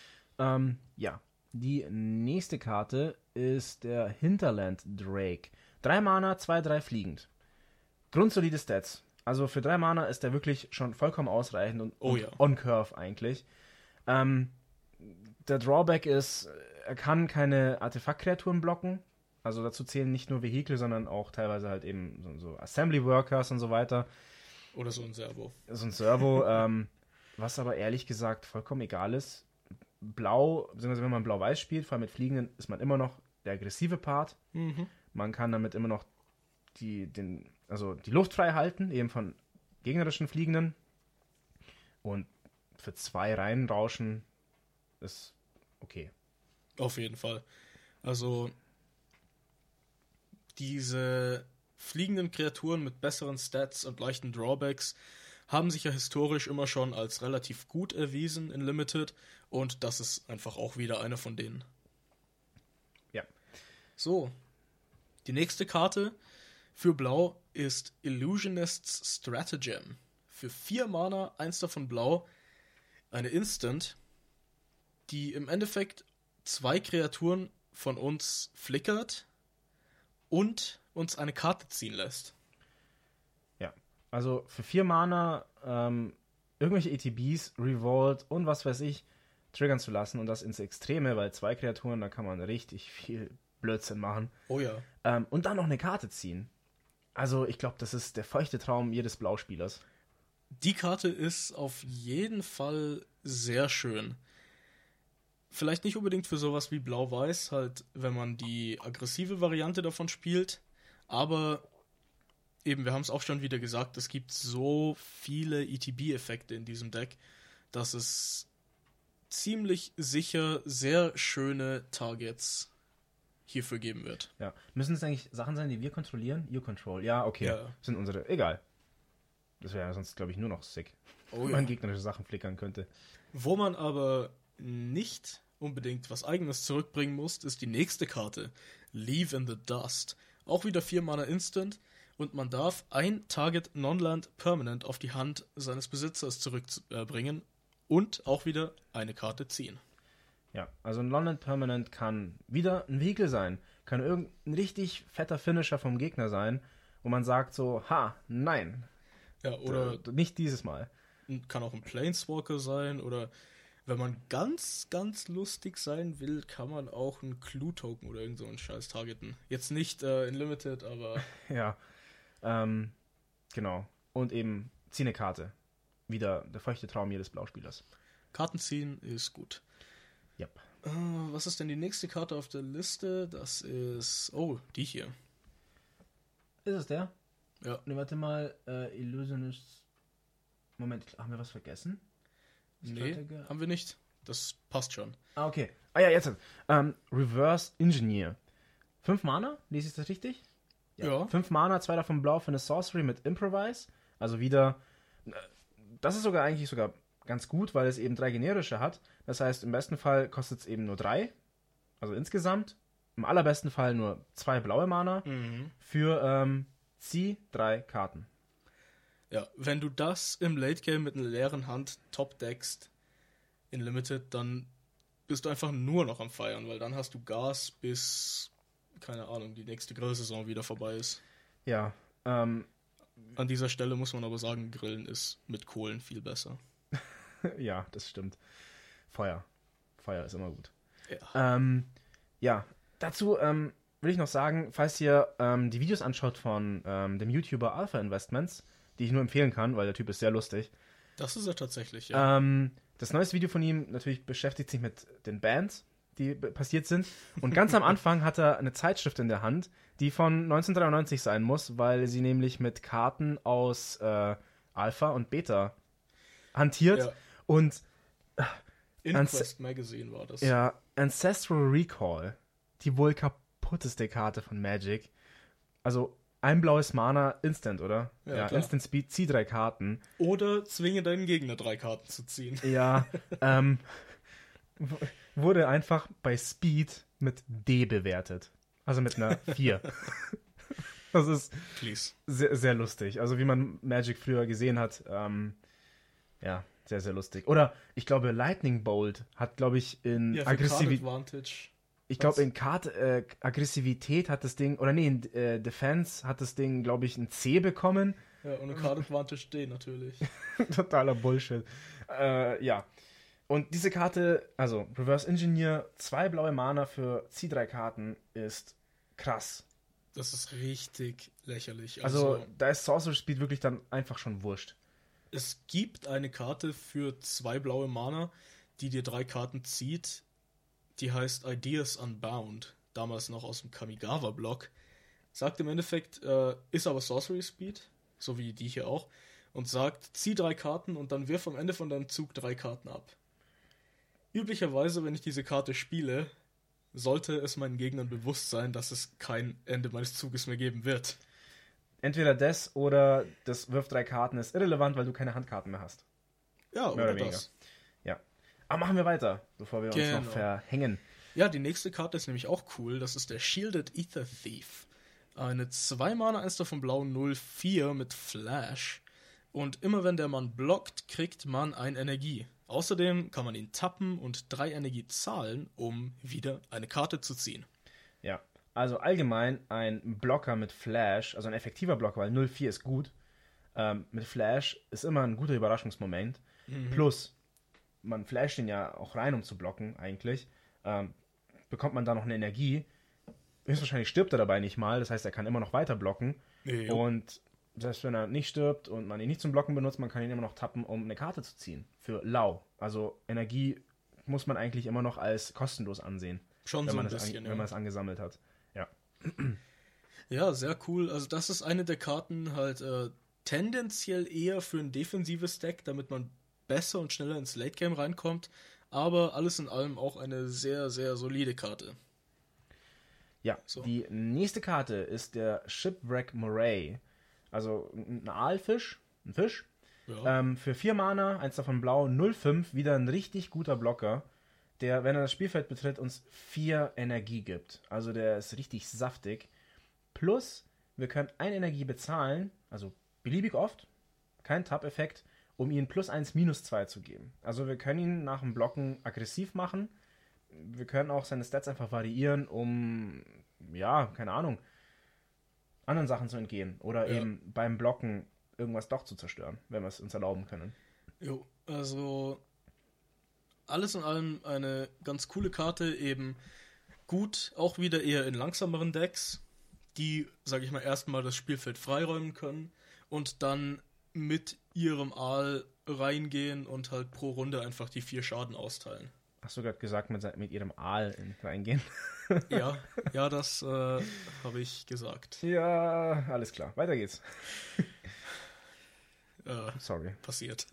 Die nächste Karte ist der Hinterland Drake. 3 Mana, 2/3 fliegend. Grundsolide Stats. Also für 3 Mana ist der wirklich schon vollkommen ausreichend und on-curve eigentlich. Der Drawback ist, er kann keine Artefaktkreaturen blocken. Also dazu zählen nicht nur Vehikel, sondern auch teilweise halt eben so Assembly Workers und so weiter. Oder so ein Servo. Was aber ehrlich gesagt vollkommen egal ist. Blau, beziehungsweise wenn man Blau-Weiß spielt, vor allem mit Fliegenden, ist man immer noch der aggressive Part. Man kann damit immer noch die Luft frei halten, eben von gegnerischen Fliegenden. Und für 2 reinrauschen ist okay. Auf jeden Fall. Also diese fliegenden Kreaturen mit besseren Stats und leichten Drawbacks haben sich ja historisch immer schon als relativ gut erwiesen in Limited und das ist einfach auch wieder einer von denen. Ja. So, die nächste Karte für Blau ist Illusionist's Stratagem. Für 4 Mana, 1 davon blau, eine Instant, die im Endeffekt 2 Kreaturen von uns flickert und uns eine Karte ziehen lässt. Ja, also für 4 Mana irgendwelche ETBs, Revolt und was weiß ich triggern zu lassen und das ins Extreme, weil 2 Kreaturen, da kann man richtig viel Blödsinn machen. Oh ja. Und dann noch eine Karte ziehen. Also ich glaube, das ist der feuchte Traum jedes Blauspielers. Die Karte ist auf jeden Fall sehr schön. Vielleicht nicht unbedingt für sowas wie Blau-Weiß, halt, wenn man die aggressive Variante davon spielt, aber eben, wir haben es auch schon wieder gesagt, es gibt so viele ETB-Effekte in diesem Deck, dass es ziemlich sicher sehr schöne Targets hierfür geben wird. Ja, müssen es eigentlich Sachen sein, die wir kontrollieren? You Control, ja, okay, sind unsere, egal. Das wäre ja sonst, glaube ich, nur noch sick, wenn man gegnerische Sachen flickern könnte. Wo man aber nicht unbedingt was Eigenes zurückbringen muss, ist die nächste Karte. Leave in the Dust. Auch wieder 4 Mana Instant und man darf ein Target Non-Land Permanent auf die Hand seines Besitzers zurückbringen und auch wieder eine Karte ziehen. Ja, also ein Non-Land Permanent kann wieder ein Vehikel sein, kann irgendein richtig fetter Finisher vom Gegner sein, wo man sagt so, nein. Ja, oder nicht dieses Mal. Kann auch ein Planeswalker sein oder wenn man ganz, ganz lustig sein will, kann man auch einen Clue-Token oder irgend so einen Scheiß targeten. Jetzt nicht in Limited, aber... Ja, genau. Und eben, zieh eine Karte. Wieder der feuchte Traum jedes Blauspielers. Karten ziehen ist gut. Yep. Was ist denn die nächste Karte auf der Liste? Das ist... Oh, die hier. Ist es der? Ja. Ne, warte mal, Illusionist... Moment, haben wir was vergessen? Nee, haben wir nicht. Das passt schon. Okay. Ja, jetzt. Reverse Engineer. 5 Mana, lese ich das richtig? Ja. 5 Mana, 2 davon blau für eine Sorcery mit Improvise. Also wieder, Das ist eigentlich sogar ganz gut, weil es eben 3 generische hat. Das heißt, im besten Fall kostet es eben nur 3. Also insgesamt. Im allerbesten Fall nur 2 blaue Mana für zieh 3 Karten. Ja, wenn du das im Late Game mit einer leeren Hand top deckst in Limited, dann bist du einfach nur noch am Feiern, weil dann hast du Gas bis, keine Ahnung, die nächste Grillsaison wieder vorbei ist. Ja, An dieser Stelle muss man aber sagen, Grillen ist mit Kohlen viel besser. ja, das stimmt. Feuer ist immer gut. Ja. Ja, dazu will ich noch sagen, falls ihr die Videos anschaut von dem YouTuber Alpha Investments, die ich nur empfehlen kann, weil der Typ ist sehr lustig. Das ist er tatsächlich, ja. Das neueste Video von ihm natürlich beschäftigt sich mit den Bands, die passiert sind. Und ganz am Anfang hat er eine Zeitschrift in der Hand, die von 1993 sein muss, weil sie nämlich mit Karten aus Alpha und Beta hantiert. Ja. Und InQuest Magazine war das. ja, Ancestral Recall, die wohl kaputteste Karte von Magic. Also ein blaues Mana, Instant, oder? Ja, klar. Instant Speed, zieh 3 Karten. Oder zwinge deinen Gegner 3 Karten zu ziehen. Ja, wurde einfach bei Speed mit D bewertet. Also mit einer 4. Das ist Please. sehr, sehr lustig. Also wie man Magic früher gesehen hat, ja, sehr, sehr lustig. Oder ich glaube, Lightning Bolt hat, glaube ich, in Ja, für Aggressivität. Card Advantage. Ich glaube, in Aggressivität hat das Ding, oder nee, in Defense hat das Ding, glaube ich, ein C bekommen. Ja, und eine Card Advantage D natürlich. Totaler Bullshit. Ja. Und diese Karte, also Reverse Engineer, 2 blaue Mana für zieh 3 Karten, ist krass. Das ist richtig lächerlich. Also da ist Sorcerer Speed wirklich dann einfach schon wurscht. Es gibt eine Karte für 2 blaue Mana, die dir 3 Karten zieht. Die heißt Ideas Unbound. Damals noch aus dem Kamigawa-Block. Sagt im Endeffekt, ist aber Sorcery Speed, so wie die hier auch. Und sagt, zieh 3 Karten und dann wirf am Ende von deinem Zug 3 Karten ab. Üblicherweise, wenn ich diese Karte spiele, sollte es meinen Gegnern bewusst sein, dass es kein Ende meines Zuges mehr geben wird. Entweder das oder das Wirf 3 Karten ist irrelevant, weil du keine Handkarten mehr hast. Ja, Mehr oder oder das. Ja. Aber machen wir weiter, bevor wir uns Genau. noch verhängen. Ja, die nächste Karte ist nämlich auch cool. Das ist der Shielded Ether Thief. Eine 2 Mana, eins davon blau 0/4 mit Flash. Und immer wenn der Mann blockt, kriegt man 1 Energie. Außerdem kann man ihn tappen und 3 Energie zahlen, um wieder eine Karte zu ziehen. Ja, also allgemein ein Blocker mit Flash, also ein effektiver Blocker, weil 0/4 ist gut. Mit Flash ist immer ein guter Überraschungsmoment. Plus, man flasht ihn ja auch rein, um zu blocken, eigentlich. Bekommt man da noch eine Energie. Höchstwahrscheinlich stirbt er dabei nicht mal, das heißt, er kann immer noch weiter blocken. Jo. Und selbst wenn er nicht stirbt und man ihn nicht zum Blocken benutzt, man kann ihn immer noch tappen, um eine Karte zu ziehen. Für lau. Also Energie muss man eigentlich immer noch als kostenlos ansehen. Schon wenn so man ein bisschen, wenn man es angesammelt hat. Ja. Ja, sehr cool. Also das ist eine der Karten halt tendenziell eher für ein defensives Deck, damit man besser und schneller ins Late Game reinkommt. Aber alles in allem auch eine sehr, sehr solide Karte. Ja, So. die nächste Karte ist der Shipwreck Moray. Also ein Aalfisch, ein Fisch. Ja. Für 4 Mana, eins davon blau, 0/5, wieder ein richtig guter Blocker, der, wenn er das Spielfeld betritt, uns 4 Energie gibt. Also der ist richtig saftig. Plus, wir können 1 Energie bezahlen, also beliebig oft, kein Tap-Effekt, um ihn +1, -2 zu geben. Also wir können ihn nach dem Blocken aggressiv machen. Wir können auch seine Stats einfach variieren, um, ja, keine Ahnung, anderen Sachen zu entgehen. Oder Ja. eben beim Blocken irgendwas doch zu zerstören, wenn wir es uns erlauben können. Jo, also alles in allem eine ganz coole Karte, eben gut, auch wieder eher in langsameren Decks, die, sag ich mal, erstmal das Spielfeld freiräumen können und dann mit ihrem Aal reingehen und halt pro Runde einfach die 4 Schaden austeilen. Hast du gerade gesagt, mit ihrem Aal reingehen? Ja, das habe ich gesagt. Ja, alles klar. Weiter geht's. Sorry. Passiert.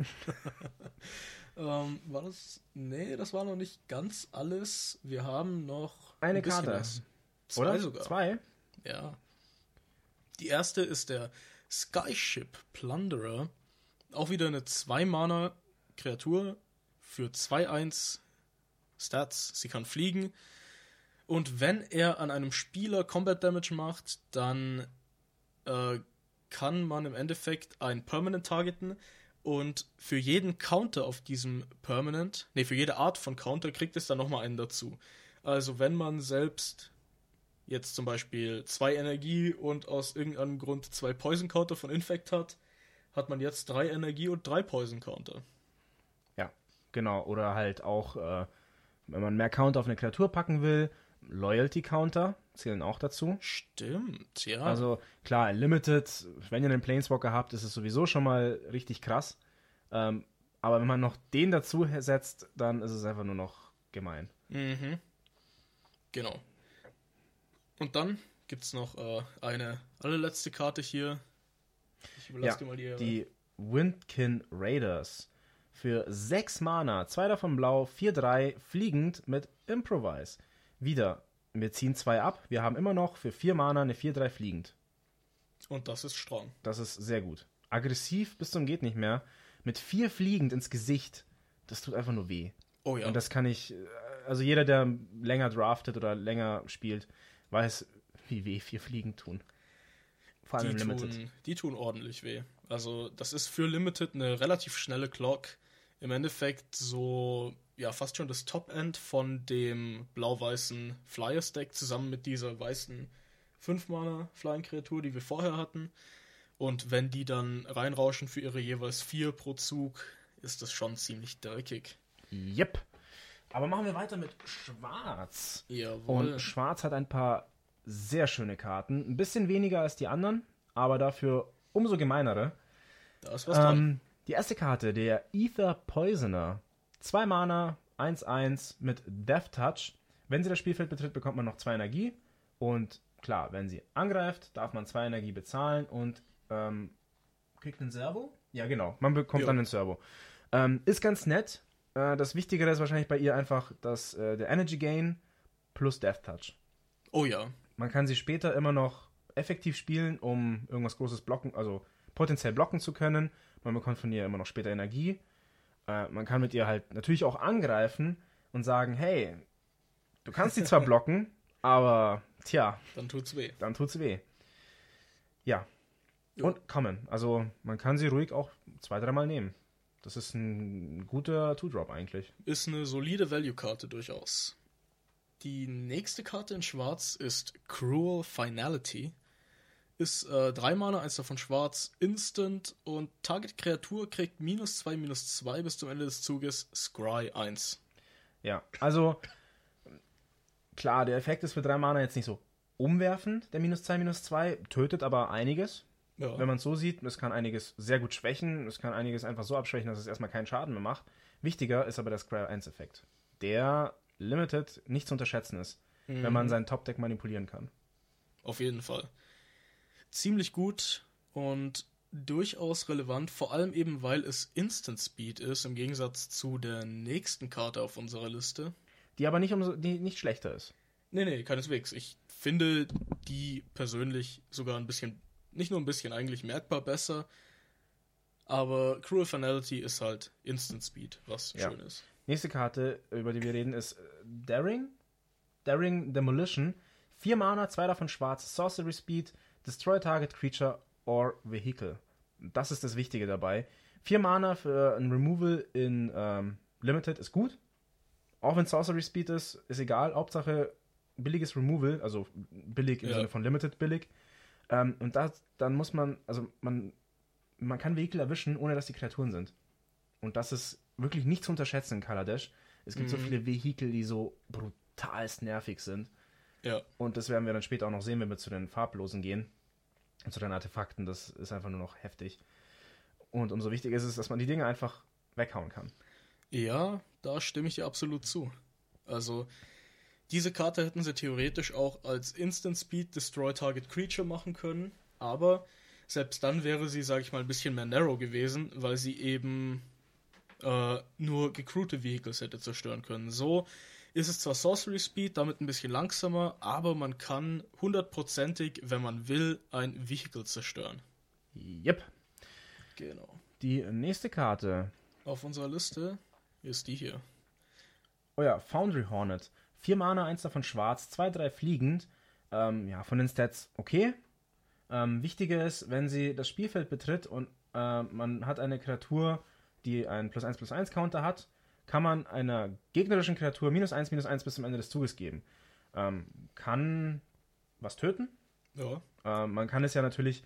War das? Nee, das war noch nicht ganz alles. Wir haben noch Eine ein bisschen Karte. was. 2 Oder? sogar. 2? Ja. Die erste ist der Skyship Plunderer. Auch wieder eine 2-Mana-Kreatur für 2/1 Stats. Sie kann fliegen. Und wenn er an einem Spieler Combat Damage macht, dann kann man im Endeffekt ein Permanent targeten. Und für jeden Counter auf diesem für jede Art von Counter kriegt es dann nochmal einen dazu. Also wenn man selbst jetzt zum Beispiel 2 Energie und aus irgendeinem Grund 2 Poison Counter von Infect hat man jetzt 3 Energie und 3 Poison Counter. Ja, genau. Oder halt auch, wenn man mehr Counter auf eine Kreatur packen will, Loyalty Counter zählen auch dazu. Stimmt, ja. Also klar, Limited, wenn ihr einen Planeswalker habt, ist es sowieso schon mal richtig krass. Aber wenn man noch den dazu setzt, dann ist es einfach nur noch gemein. Mhm. Genau. Und dann gibt es noch eine allerletzte Karte hier. Ich überlasse dir mal die Windkin Raiders. Für 6 Mana, 2 davon blau, 4/3, fliegend mit Improvise. Wieder, wir ziehen 2 ab. Wir haben immer noch für 4 Mana eine 4/3 fliegend. Und das ist strong. Das ist sehr gut. Aggressiv bis zum geht nicht mehr. Mit 4 fliegend ins Gesicht. Das tut einfach nur weh. Oh ja. Und das kann ich, also jeder, der länger draftet oder länger spielt, weiß, wie weh 4 fliegend tun. Vor allem im Limited. Die tun ordentlich weh. Also das ist für Limited eine relativ schnelle Clock. Im Endeffekt so, ja, fast schon das Top-End von dem blau-weißen Flyer-Stack zusammen mit dieser weißen 5-Mana-Flying-Kreatur, die wir vorher hatten. Und wenn die dann reinrauschen für ihre jeweils 4 pro Zug, ist das schon ziemlich dreckig. Yep. Aber machen wir weiter mit Schwarz. Jawohl. Und Schwarz hat ein paar sehr schöne Karten. Ein bisschen weniger als die anderen, aber dafür umso gemeinere. Da ist was dran. Die erste Karte, der Ether Poisoner. 2 Mana, 1/1 mit Death Touch. Wenn sie das Spielfeld betritt, bekommt man noch 2 Energie. Und klar, wenn sie angreift, darf man 2 Energie bezahlen und kriegt einen Servo? Ja, genau. Man bekommt dann einen Servo. Ist ganz nett. Das Wichtigere ist wahrscheinlich bei ihr einfach der Energy Gain plus Death Touch. Oh ja. Man kann sie später immer noch effektiv spielen, um irgendwas Großes blocken, also potenziell blocken zu können. Man bekommt von ihr immer noch später Energie. Man kann mit ihr halt natürlich auch angreifen und sagen, hey, du kannst sie zwar blocken, aber tja. Dann tut's weh. Dann tut's weh. Ja. Und Common. Also man kann sie ruhig auch 2-3 Mal nehmen. Das ist ein guter 2-Drop eigentlich. Ist eine solide Value-Karte durchaus. Die nächste Karte in Schwarz ist Cruel Finality. Ist 3 Mana, 1 davon schwarz, Instant und Target-Kreatur kriegt -2/-2 bis zum Ende des Zuges, Scry 1. Ja, also klar, der Effekt ist für 3 Mana jetzt nicht so umwerfend, der -2/-2, tötet aber einiges. Ja. Wenn man es so sieht, es kann einiges sehr gut schwächen, es kann einiges einfach so abschwächen, dass es erstmal keinen Schaden mehr macht. Wichtiger ist aber der Scry 1-Effekt, der Limited nicht zu unterschätzen ist, wenn man sein Top-Deck manipulieren kann. Auf jeden Fall. Ziemlich gut und durchaus relevant, vor allem eben, weil es Instant Speed ist, im Gegensatz zu der nächsten Karte auf unserer Liste. Die aber die nicht schlechter ist. Nee, keineswegs. Ich finde die persönlich sogar ein bisschen, nicht nur ein bisschen, eigentlich merkbar besser, aber Cruel Finality ist halt Instant Speed, was schön ist. Nächste Karte, über die wir reden, ist Daring Demolition. 4 Mana, 2 davon schwarz, Sorcery Speed, Destroy Target Creature or Vehicle. Das ist das Wichtige dabei. 4 Mana für ein Removal in Limited ist gut. Auch wenn Sorcery Speed ist egal. Hauptsache billiges Removal, also billig im Sinne von Limited billig. Und dann muss man, also man kann Vehicle erwischen, ohne dass die Kreaturen sind. Und das ist wirklich nicht zu unterschätzen in Kaladesh. Es gibt so viele Vehikel, die so brutalst nervig sind. Ja. Und das werden wir dann später auch noch sehen, wenn wir zu den Farblosen gehen. Und zu den Artefakten. Das ist einfach nur noch heftig. Und umso wichtiger ist es, dass man die Dinge einfach weghauen kann. Ja, da stimme ich dir absolut zu. Also, diese Karte hätten sie theoretisch auch als Instant Speed Destroy Target Creature machen können. Aber selbst dann wäre sie, sage ich mal, ein bisschen mehr narrow gewesen, weil sie eben nur gecrewte Vehicles hätte zerstören können. So ist es zwar Sorcery Speed, damit ein bisschen langsamer, aber man kann 100%ig, wenn man will, ein Vehicle zerstören. Yep. Genau. Die nächste Karte. Auf unserer Liste ist die hier. Oh ja, Foundry Hornet. 4 Mana, 1 davon schwarz, 2/3 fliegend. Ja, von den Stats okay. Wichtiger ist, wenn sie das Spielfeld betritt und man hat eine Kreatur, die einen +1/+1 Counter hat, kann man einer gegnerischen Kreatur -1/-1 bis zum Ende des Zuges geben. Kann was töten. Ja. Man kann es ja natürlich.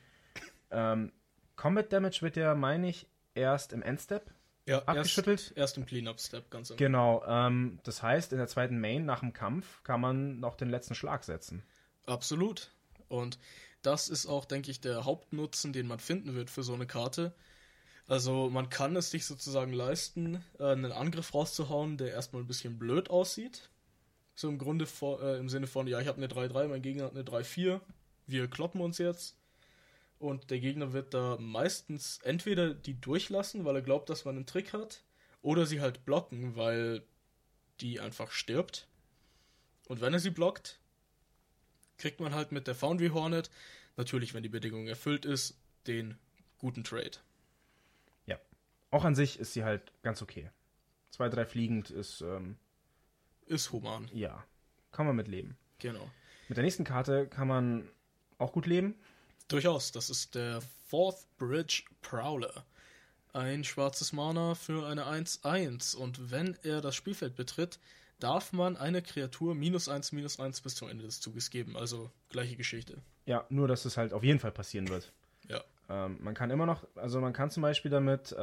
Combat Damage wird ja, meine ich, erst im Endstep abgeschüttelt. Erst im Cleanup-Step, ganz einfach. Genau. Das heißt, in der zweiten Main nach dem Kampf kann man noch den letzten Schlag setzen. Absolut. Und das ist auch, denke ich, der Hauptnutzen, den man finden wird für so eine Karte. Also man kann es sich sozusagen leisten, einen Angriff rauszuhauen, der erstmal ein bisschen blöd aussieht. So im Grunde im Sinne von, ja, ich habe eine 3/3, mein Gegner hat eine 3/4, wir kloppen uns jetzt. Und der Gegner wird da meistens entweder die durchlassen, weil er glaubt, dass man einen Trick hat, oder sie halt blocken, weil die einfach stirbt. Und wenn er sie blockt, kriegt man halt mit der Foundry Hornet, natürlich, wenn die Bedingung erfüllt ist, den guten Trade. Ja. Auch an sich ist sie halt ganz okay. 2/3 fliegend ist... ist human. Ja. Kann man mit leben. Genau. Mit der nächsten Karte kann man auch gut leben. Durchaus. Das ist der Fourth Bridge Prowler. Ein schwarzes Mana für eine 1/1. Und wenn er das Spielfeld betritt, darf man eine Kreatur -1/-1 bis zum Ende des Zuges geben. Also gleiche Geschichte. Ja, nur dass es halt auf jeden Fall passieren wird. Ja. Man kann immer noch, also man kann zum Beispiel damit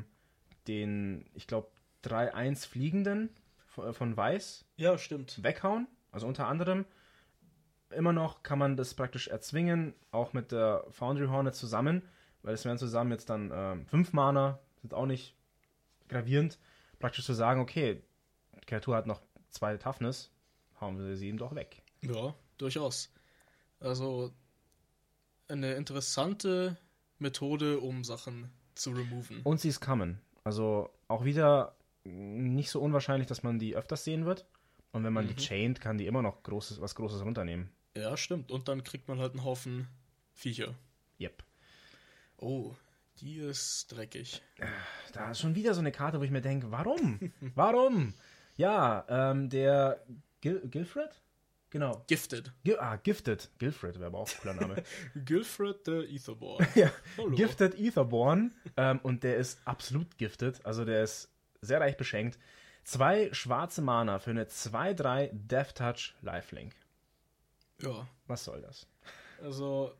den, ich glaube, 3/1 Fliegenden von Weiß Ja, stimmt. weghauen. Also unter anderem immer noch kann man das praktisch erzwingen, auch mit der Foundry Hornet zusammen, weil es wären zusammen jetzt dann 5 Mana, sind auch nicht gravierend, praktisch zu sagen, okay, die Kreatur hat noch 2 Toughness, hauen wir sie ihm doch weg. Ja, durchaus. Also eine interessante Methode, um Sachen zu removen. Und sie ist common. Also auch wieder nicht so unwahrscheinlich, dass man die öfters sehen wird. Und wenn man die chaint, kann die immer noch was Großes runternehmen. Ja, stimmt. Und dann kriegt man halt einen Haufen Viecher. Yep. Oh, die ist dreckig. Da ist schon wieder so eine Karte, wo ich mir denke, warum? Warum? Ja, der Gilfred? Genau. Gifted. Gifted. Gilfred wäre aber auch ein cooler Name. Gilfred der Etherborn. Ja, Hallo. Gifted Etherborn. Und der ist absolut gifted. Also der ist sehr reich beschenkt. 2 schwarze Mana für eine 2/3 Death Touch Lifelink. Ja. Was soll das? Also,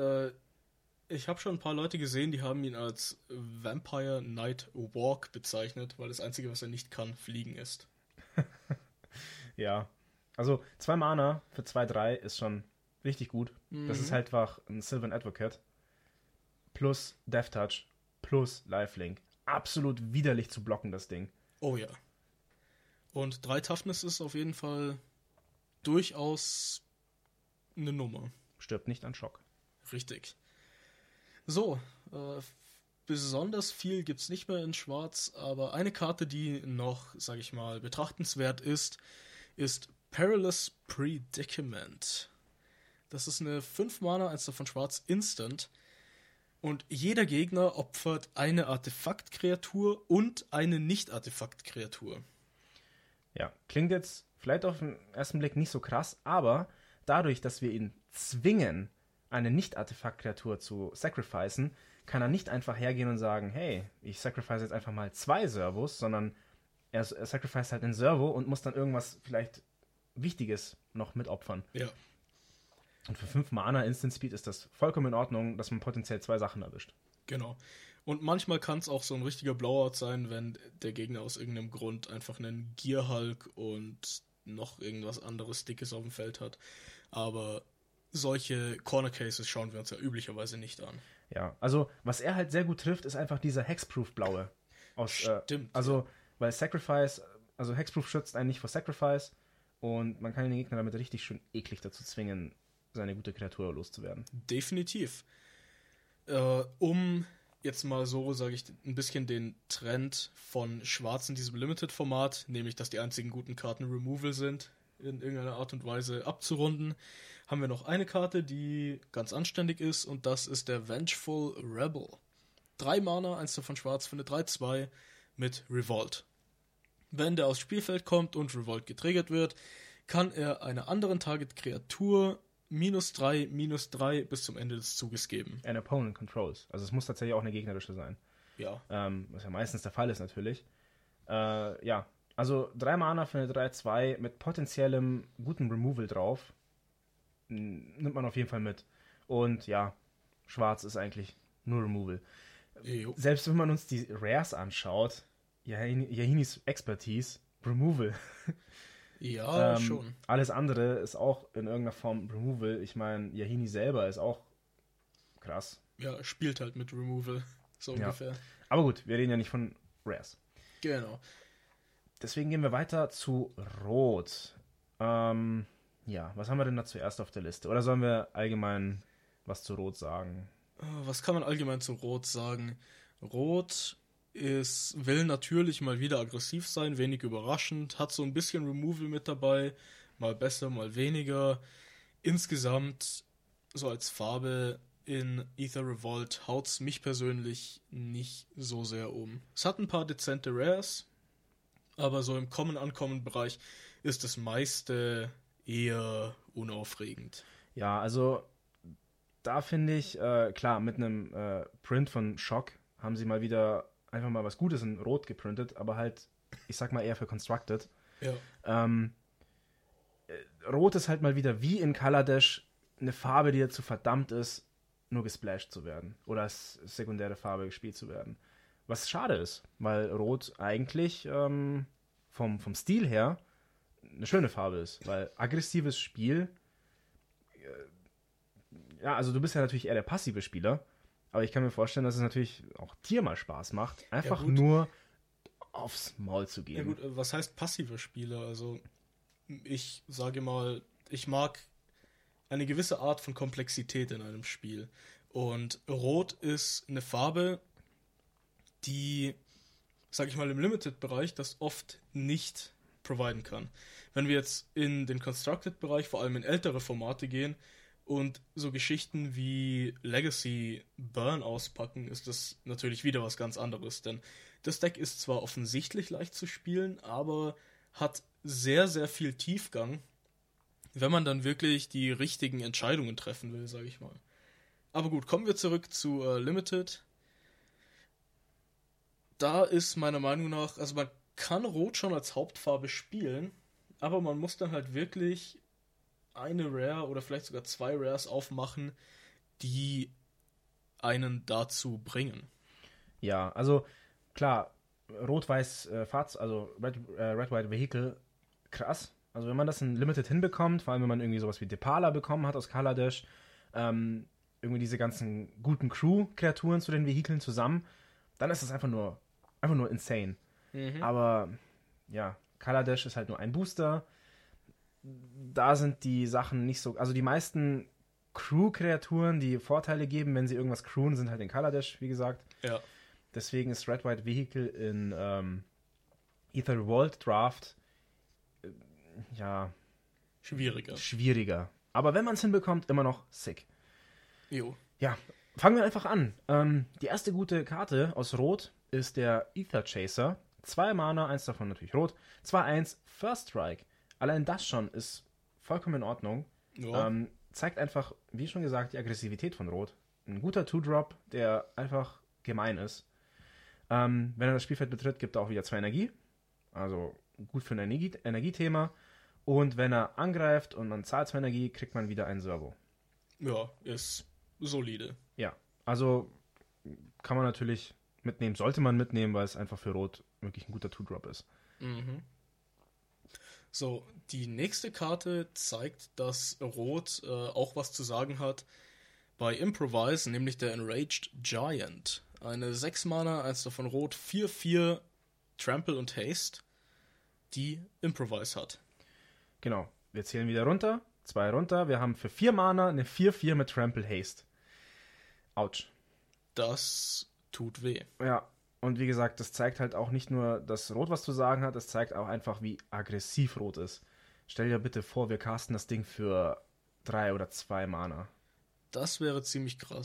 ich habe schon ein paar Leute gesehen, die haben ihn als Vampire Night Walk bezeichnet, weil das Einzige, was er nicht kann, fliegen ist. Ja. Also 2 Mana für 2/3 ist schon richtig gut. Das ist halt einfach ein Sylvan Advocate. Plus Death Touch. Plus Lifelink. Absolut widerlich zu blocken, das Ding. Oh ja. Und 3 Toughness ist auf jeden Fall durchaus eine Nummer. Stirbt nicht an Schock. Richtig. So, besonders viel gibt's nicht mehr in Schwarz, aber eine Karte, die noch, sag ich mal, betrachtenswert ist Perilous Predicament. Das ist eine 5 Mana, 1 davon schwarz, Instant. Und jeder Gegner opfert eine Artefaktkreatur und eine Nicht-Artefaktkreatur. Ja, klingt jetzt vielleicht auf den ersten Blick nicht so krass, aber dadurch, dass wir ihn zwingen, eine Nicht-Artefakt-Kreatur zu sacrificen, kann er nicht einfach hergehen und sagen, hey, ich sacrifice jetzt einfach mal 2 Servos, sondern er sacrifice halt einen Servo und muss dann irgendwas vielleicht Wichtiges noch mitopfern. Ja. Und für 5 Mana Instant Speed ist das vollkommen in Ordnung, dass man potenziell 2 Sachen erwischt. Genau. Und manchmal kann es auch so ein richtiger Blowout sein, wenn der Gegner aus irgendeinem Grund einfach einen Gear-Hulk und noch irgendwas anderes Dickes auf dem Feld hat. Aber solche Corner-Cases schauen wir uns ja üblicherweise nicht an. Ja, also was er halt sehr gut trifft, ist einfach dieser Hexproof-Blaue. Stimmt. Also, weil Sacrifice, also Hexproof schützt einen nicht vor Sacrifice und man kann den Gegner damit richtig schön eklig dazu zwingen, seine gute Kreatur loszuwerden. Definitiv. Um jetzt mal so, sage ich, ein bisschen den Trend von Schwarz in diesem Limited-Format, nämlich, dass die einzigen guten Karten Removal sind, in irgendeiner Art und Weise abzurunden, haben wir noch eine Karte, die ganz anständig ist, und das ist der Vengeful Rebel. 3 Mana, 1 davon schwarz für eine 3/2 mit Revolt. Wenn der aufs Spielfeld kommt und Revolt getriggert wird, kann er einer anderen Target-Kreatur -3/-3 bis zum Ende des Zuges geben. An opponent controls. Also es muss tatsächlich auch eine gegnerische sein. Ja. Was ja meistens der Fall ist natürlich. Ja, also 3 Mana für eine 3/2 mit potenziellem guten Removal drauf. Nimmt man auf jeden Fall mit. Und ja, schwarz ist eigentlich nur Removal. Jo. Selbst wenn man uns die Rares anschaut, Yahinis Expertise, Removal. Ja, schon. Alles andere ist auch in irgendeiner Form Removal. Ich meine, Yahini selber ist auch krass. Ja, spielt halt mit Removal. So ungefähr. Aber gut, wir reden ja nicht von Rares. Genau. Deswegen gehen wir weiter zu Rot. Ja, was haben wir denn da zuerst auf der Liste? Oder sollen wir allgemein was zu Rot sagen? Was kann man allgemein zu Rot sagen? Rot will natürlich mal wieder aggressiv sein, wenig überraschend, hat so ein bisschen Removal mit dabei, mal besser, mal weniger. Insgesamt, so als Farbe in Aether Revolt, haut's mich persönlich nicht so sehr um. Es hat ein paar dezente Rares, aber so im Kommen-Ankommen-Bereich ist das meiste eher unaufregend. Ja, also da finde ich, klar, mit einem Print von Shock haben sie mal wieder einfach mal was Gutes in Rot geprintet, aber halt, ich sag mal eher für Constructed. Ja. Rot ist halt mal wieder wie in Kaladesh eine Farbe, die dazu verdammt ist, nur gesplashed zu werden oder als sekundäre Farbe gespielt zu werden. Was schade ist, weil Rot eigentlich vom Stil her eine schöne Farbe ist, weil aggressives Spiel, ja, also du bist ja natürlich eher der passive Spieler, aber ich kann mir vorstellen, dass es natürlich auch dir mal Spaß macht, einfach nur aufs Maul zu gehen. Ja gut, was heißt passiver Spieler? Also ich sage mal, ich mag eine gewisse Art von Komplexität in einem Spiel. Und Rot ist eine Farbe, die, sage ich mal, im Limited-Bereich das oft nicht providen kann. Wenn wir jetzt in den Constructed-Bereich, vor allem in ältere Formate gehen und so Geschichten wie Legacy Burn auspacken, ist das natürlich wieder was ganz anderes. Denn das Deck ist zwar offensichtlich leicht zu spielen, aber hat sehr, sehr viel Tiefgang, wenn man dann wirklich die richtigen Entscheidungen treffen will, sage ich mal. Aber gut, kommen wir zurück zu Limited. Da ist meiner Meinung nach, also man kann Rot schon als Hauptfarbe spielen, aber man muss dann halt wirklich eine Rare oder vielleicht sogar 2 Rares aufmachen, die einen dazu bringen. Ja, also klar, Rot-Weiß also Red-White Vehicle, krass. Also wenn man das in Limited hinbekommt, vor allem wenn man irgendwie sowas wie Depala bekommen hat aus Kaladesh, irgendwie diese ganzen guten Crew-Kreaturen zu den Vehikeln zusammen, dann ist das einfach nur insane. Aber ja, Kaladesh ist halt nur ein Booster. Da sind die Sachen nicht so, also die meisten Crew-Kreaturen, die Vorteile geben, wenn sie irgendwas crewen, sind halt in Kaladesh, wie gesagt. Ja. Deswegen ist Red White Vehicle in Aether Revolt Draft schwieriger. Aber wenn man es hinbekommt, immer noch sick. Jo. Ja, fangen wir einfach an. Die erste gute Karte aus Rot ist der Aether Chaser. 2 Mana, 1 davon natürlich Rot. 2/1 First Strike. Allein das schon ist vollkommen in Ordnung. Ja. Zeigt einfach, wie schon gesagt, die Aggressivität von Rot. Ein guter 2-Drop, der einfach gemein ist. Wenn er das Spielfeld betritt, gibt er auch wieder 2 Energie. Also gut für ein Energiethema. Und wenn er angreift und man zahlt 2 Energie, kriegt man wieder einen Servo. Ja, ist solide. Ja, also kann man natürlich mitnehmen, sollte man mitnehmen, weil es einfach für Rot wirklich ein guter 2-Drop ist. Mhm. So, die nächste Karte zeigt, dass Rot auch was zu sagen hat bei Improvise, nämlich der Enraged Giant. Eine 6 Mana, 1 davon Rot, 4/4 Trample und Haste, die Improvise hat. Genau, wir zählen wieder runter, 2 runter, wir haben für 4 Mana eine 4/4 mit Trample Haste. Autsch. Das tut weh. Ja, und wie gesagt, das zeigt halt auch nicht nur, dass Rot was zu sagen hat, das zeigt auch einfach, wie aggressiv Rot ist. Stell dir bitte vor, wir casten das Ding für 3 oder 2 Mana. Das wäre ziemlich krass.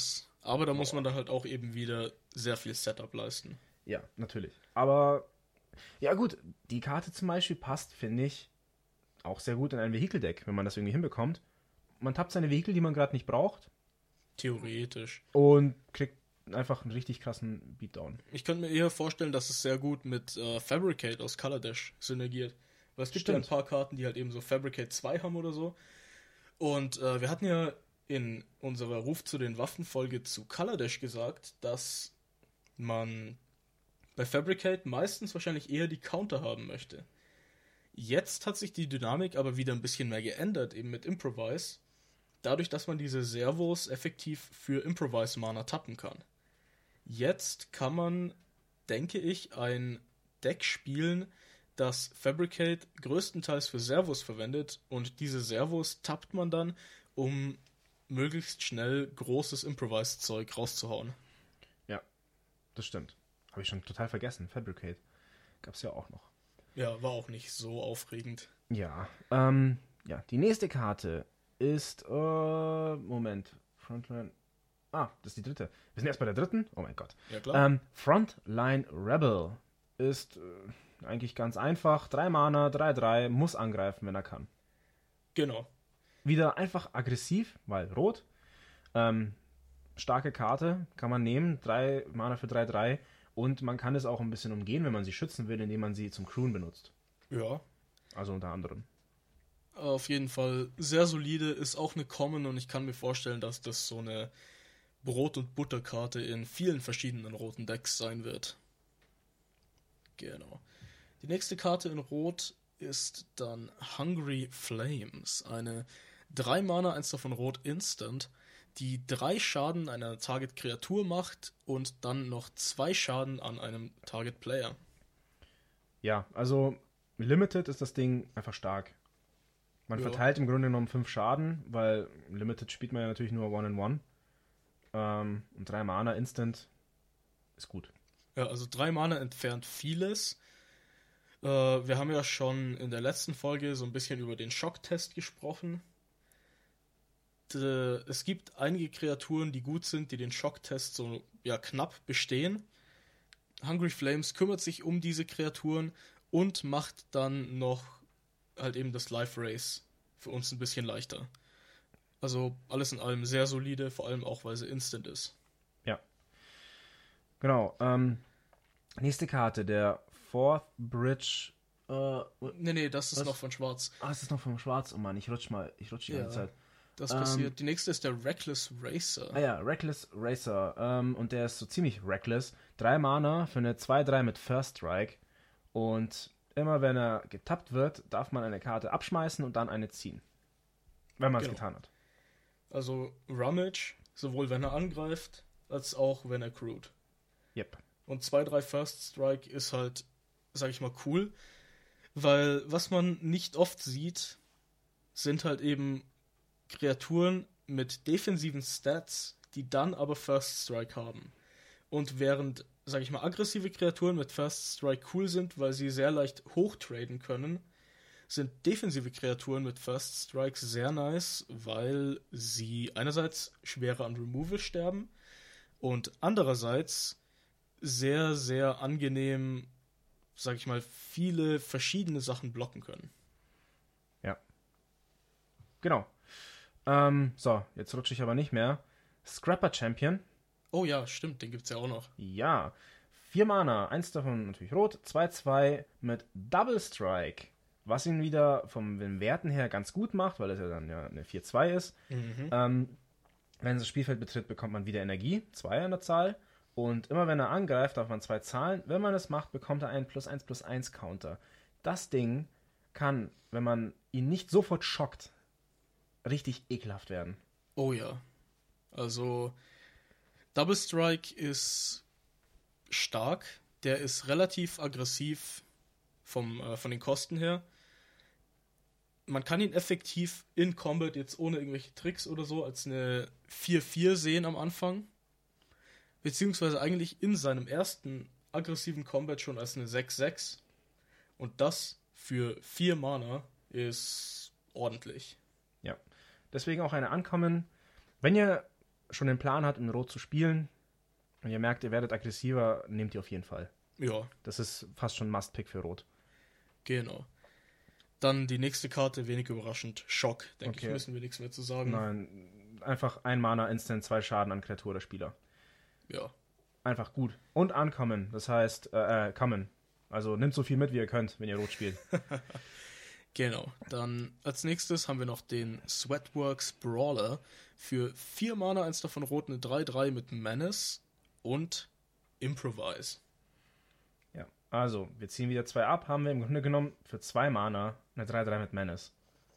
Aber da muss man dann halt auch eben wieder sehr viel Setup leisten. Ja, natürlich. Aber, ja gut, die Karte zum Beispiel passt, finde ich, auch sehr gut in ein Vehikeldeck, wenn man das irgendwie hinbekommt. Man tappt seine Vehikel, die man gerade nicht braucht. Theoretisch. Und kriegt einfach einen richtig krassen Beatdown. Ich könnte mir eher vorstellen, dass es sehr gut mit Fabricate aus Color Dash synergiert. Weil es gibt ja ein paar Karten, die halt eben so Fabricate 2 haben oder so. Und wir hatten ja in unserer Ruf zu den Waffen-Folge zu Color Dash gesagt, dass man bei Fabricate meistens wahrscheinlich eher die Counter haben möchte. Jetzt hat sich die Dynamik aber wieder ein bisschen mehr geändert, eben mit Improvise. Dadurch, dass man diese Servos effektiv für Improvise-Mana tappen kann. Jetzt kann man, denke ich, ein Deck spielen, das Fabricate größtenteils für Servos verwendet und diese Servos tappt man dann, um möglichst schnell großes Improvise-Zeug rauszuhauen. Ja, das stimmt. Habe ich schon total vergessen. Fabricate gab's ja auch noch. Ja, war auch nicht so aufregend. Ja, ja, die nächste Karte ist, Moment, Frontline, das ist die dritte. Wir sind erst bei der dritten? Oh mein Gott. Ja, klar. Frontline Rebel ist eigentlich ganz einfach. 3 Mana, 3/3, muss angreifen, wenn er kann. Genau. Wieder einfach aggressiv, weil rot. Starke Karte, kann man nehmen. 3 Mana für 3/3. Und man kann es auch ein bisschen umgehen, wenn man sie schützen will, indem man sie zum Crewen benutzt. Ja. Also unter anderem. Auf jeden Fall sehr solide, ist auch eine Common und ich kann mir vorstellen, dass das so eine Brot- und Butterkarte in vielen verschiedenen roten Decks sein wird. Genau. Die nächste Karte in Rot ist dann Hungry Flames. Eine 3 Mana, 1 davon Rot Instant, die 3 Schaden einer Target-Kreatur macht und dann noch 2 Schaden an einem Target-Player. Ja, also Limited ist das Ding einfach stark. Man verteilt im Grunde genommen 5 Schaden, weil Limited spielt man ja natürlich nur One-in-One. Und 3 Mana Instant ist gut. Ja, also 3 Mana entfernt vieles. Wir haben ja schon in der letzten Folge so ein bisschen über den Schocktest gesprochen. Es gibt einige Kreaturen, die gut sind, die den Schocktest so knapp bestehen. Hungry Flames kümmert sich um diese Kreaturen und macht dann noch halt eben das Life Race für uns ein bisschen leichter. Also alles in allem sehr solide, vor allem auch, weil sie instant ist. Ja. Genau. Nächste Karte, der Fourth Bridge. Nee, das ist noch von Schwarz. Es ist noch von Schwarz. Oh Mann, ich rutsch die ganze Zeit. Das passiert. Die nächste ist der Reckless Racer. Ja, Reckless Racer. Und der ist so ziemlich reckless. 3 Mana für eine 2/3 mit First Strike. Und immer wenn er getappt wird, darf man eine Karte abschmeißen und dann eine ziehen. Wenn man es getan hat. Also Rummage, sowohl wenn er angreift, als auch wenn er crewt. Yep. Und 2/3 First Strike ist halt, sag ich mal, cool. Weil was man nicht oft sieht, sind halt eben Kreaturen mit defensiven Stats, die dann aber First Strike haben. Und während, sag ich mal, aggressive Kreaturen mit First Strike cool sind, weil sie sehr leicht hochtraden können, sind defensive Kreaturen mit First Strike sehr nice, weil sie einerseits schwerer an Removal sterben und andererseits sehr, sehr angenehm, sag ich mal, viele verschiedene Sachen blocken können. Ja. Genau. So, jetzt rutsche ich aber nicht mehr. Scrapper Champion. Oh ja, stimmt, den gibt's ja auch noch. Ja. 4 Mana, 1 davon natürlich rot, 2/2 mit Double Strike. Was ihn wieder vom den Werten her ganz gut macht, weil es ja dann eine 4/2 ist. Wenn es das Spielfeld betritt, bekommt man wieder Energie, 2 an der Zahl. Und immer wenn er angreift, darf man 2 zahlen. Wenn man es macht, bekommt er einen +1/+1 Counter. Das Ding kann, wenn man ihn nicht sofort schockt, richtig ekelhaft werden. Oh ja. Also Double Strike ist stark. Der ist relativ aggressiv von den Kosten her. Man kann ihn effektiv in Combat jetzt ohne irgendwelche Tricks oder so als eine 4/4 sehen am Anfang. Beziehungsweise eigentlich in seinem ersten aggressiven Combat schon als eine 6/6. Und das für 4 Mana ist ordentlich. Ja. Deswegen auch eine Ankommen. Wenn ihr schon den Plan hat, in Rot zu spielen und ihr merkt, ihr werdet aggressiver, nehmt ihr auf jeden Fall. Ja, Das ist fast schon ein Must-Pick für Rot. genau. Dann die nächste Karte, wenig überraschend, Schock. Denke Okay. ich, müssen wir nichts mehr zu sagen. Nein, einfach 1 Mana, Instant, 2 Schaden an Kreatur oder Spieler. Ja, Einfach gut. Und Uncommon, das heißt, Common. Also nimmt so viel mit, wie ihr könnt, wenn ihr Rot spielt. genau. Dann als nächstes haben wir noch den Sweatworks Brawler. Für 4 Mana, eins davon rot, eine 3/3 mit Menace und Improvise. Ja, also, wir ziehen wieder 2 ab, haben wir im Grunde genommen für 2 Mana eine 3/3 mit Menace.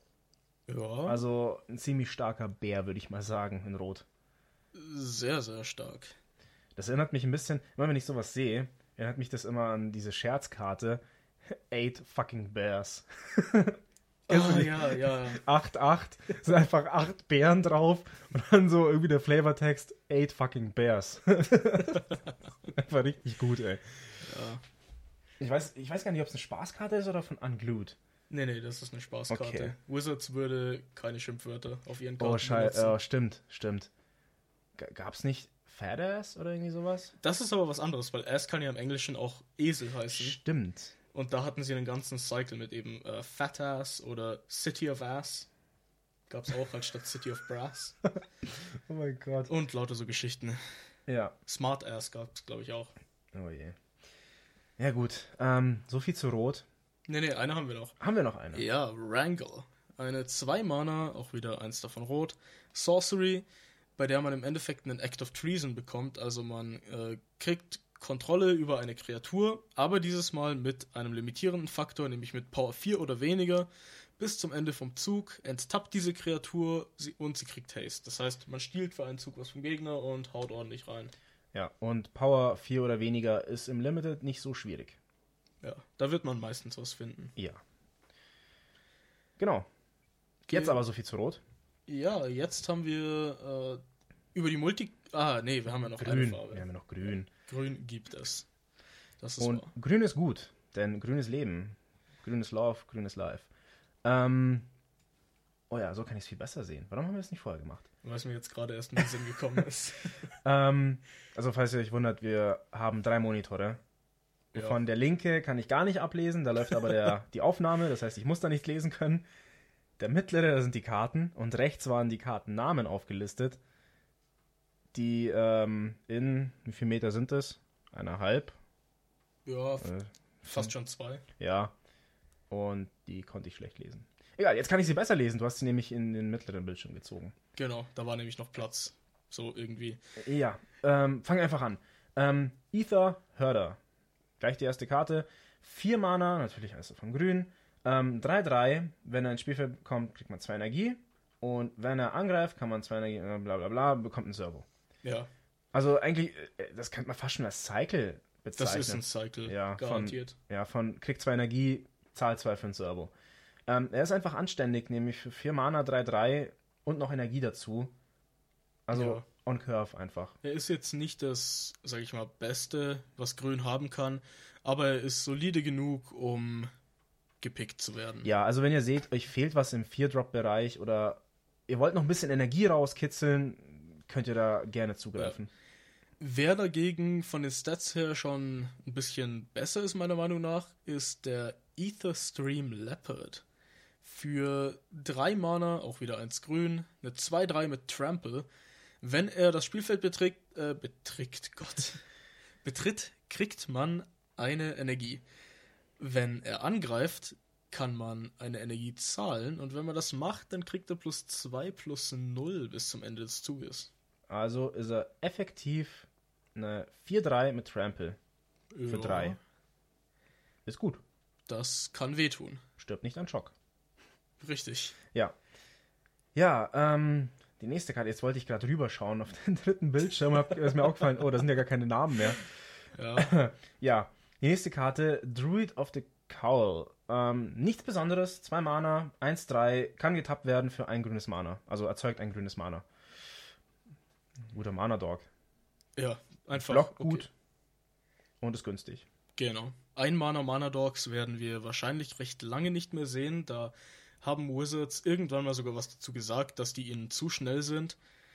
Ja, Also ein ziemlich starker Bär, würde ich mal sagen, in Rot. sehr, sehr stark. Das erinnert mich ein bisschen, immer wenn ich sowas sehe, erinnert mich das immer an diese Scherzkarte 8 fucking Bears. Ah, ja, ja. 8-8, sind einfach 8 Bären drauf und dann so irgendwie der Flavortext 8 fucking Bears. Einfach richtig gut, ey. Ja. Ich weiß gar nicht, ob es eine Spaßkarte ist oder von Unglued. Nee, das ist eine Spaßkarte. Okay. Wizards würde keine Schimpfwörter auf ihren Karten Oh, benutzen. oh, stimmt. Gab's nicht Fatass oder irgendwie sowas? Das ist aber was anderes, weil Ass kann ja im Englischen auch Esel heißen. Stimmt. Und da hatten sie einen ganzen Cycle mit eben Fat Ass oder City of Ass. Gab es auch anstatt City of Brass. Oh mein Gott. Und lauter so Geschichten. Ja. Smart Ass gab es, glaube ich, auch. Oh je. Ja gut, so viel zu Rot. Nee, eine haben wir noch. Haben wir noch eine? Ja, Wrangle. Eine 2 Mana, auch wieder eins davon rot. Sorcery, bei der man im Endeffekt einen Act of Treason bekommt. Also man kriegt Kontrolle über eine Kreatur, aber dieses Mal mit einem limitierenden Faktor, nämlich mit Power 4 oder weniger. Bis zum Ende vom Zug enttappt diese Kreatur und sie kriegt Haste. Das heißt, man stiehlt für einen Zug was vom Gegner und haut ordentlich rein. Ja, und Power 4 oder weniger ist im Limited nicht so schwierig. Ja, da wird man meistens was finden. Ja. Genau. Jetzt aber so viel zu Rot. Ja, jetzt haben wir über die Multi... Ah, nee, wir haben ja noch eine Grün. Farbe. Wir haben ja noch Grün. Grün gibt es. Das ist Und wahr. Grün ist gut, denn Grün ist Leben. Grün ist Love, Grün ist Life. Oh ja, so kann ich es viel besser sehen. Warum haben wir das nicht vorher gemacht? Weil es mir jetzt gerade erst in den Sinn gekommen ist. Also falls ihr euch wundert, wir haben 3 Monitore. Ja. Von der linke kann ich gar nicht ablesen, da läuft aber die Aufnahme, das heißt, ich muss da nicht lesen können. Der mittlere, da sind die Karten und rechts waren die Kartennamen aufgelistet, die in, wie viel Meter sind das? 1,5? Ja, fast schon 2. Ja, und die konnte ich schlecht lesen. Egal, jetzt kann ich sie besser lesen, du hast sie nämlich in den mittleren Bildschirm gezogen. Genau, da war nämlich noch Platz. So irgendwie. Ja, fang einfach an. Ether Herder. Gleich die erste Karte. 4 Mana, natürlich alles von grün. 3/3, wenn er ins Spielfeld kommt, kriegt man 2 Energie. Und wenn er angreift, kann man 2 Energie, bla bla bla, bekommt ein Servo. Ja, Also eigentlich, das könnte man fast schon als Cycle bezeichnen. das ist ein Cycle, Ja, garantiert. kriegt 2 Energie, zahlt 2 für ein Servo. Er ist einfach anständig, nämlich für 4 Mana, 3/3 und noch Energie dazu. Also Ja. on Curve einfach. Er ist jetzt nicht das, sag ich mal, Beste, was Grün haben kann, aber er ist solide genug, um gepickt zu werden. Ja, also wenn ihr seht, euch fehlt was im 4-Drop-Bereich oder ihr wollt noch ein bisschen Energie rauskitzeln, könnt ihr da gerne zugreifen. Wer dagegen von den Stats her schon ein bisschen besser ist, meiner Meinung nach, ist der Aetherstream Leopard. Für 3 Mana, auch wieder 1 grün, eine 2/3 mit Trample. Wenn er das Spielfeld betritt, kriegt man eine Energie. Wenn er angreift, kann man eine Energie zahlen und wenn man das macht, dann kriegt er +2/+0 bis zum Ende des Zuges. Also ist er effektiv eine 4/3 mit Trample für 3. Ist gut. Das kann wehtun. Stirbt nicht an Schock. Richtig. Ja. Ja, die nächste Karte, jetzt wollte ich gerade rüberschauen auf den dritten Bildschirm, ist mir aufgefallen, oh, da sind ja gar keine Namen mehr. Ja. Ja, die nächste Karte, Druid of the Cowl. Nichts Besonderes, 2 Mana, 1/3, kann getappt werden für ein grünes Mana. Also erzeugt ein grünes Mana. Guter Mana-Dog. Ja, einfach. Blockt gut und ist günstig. Genau. 1 Mana Dogs werden wir wahrscheinlich recht lange nicht mehr sehen. Da haben Wizards irgendwann mal sogar was dazu gesagt, dass die ihnen zu schnell sind.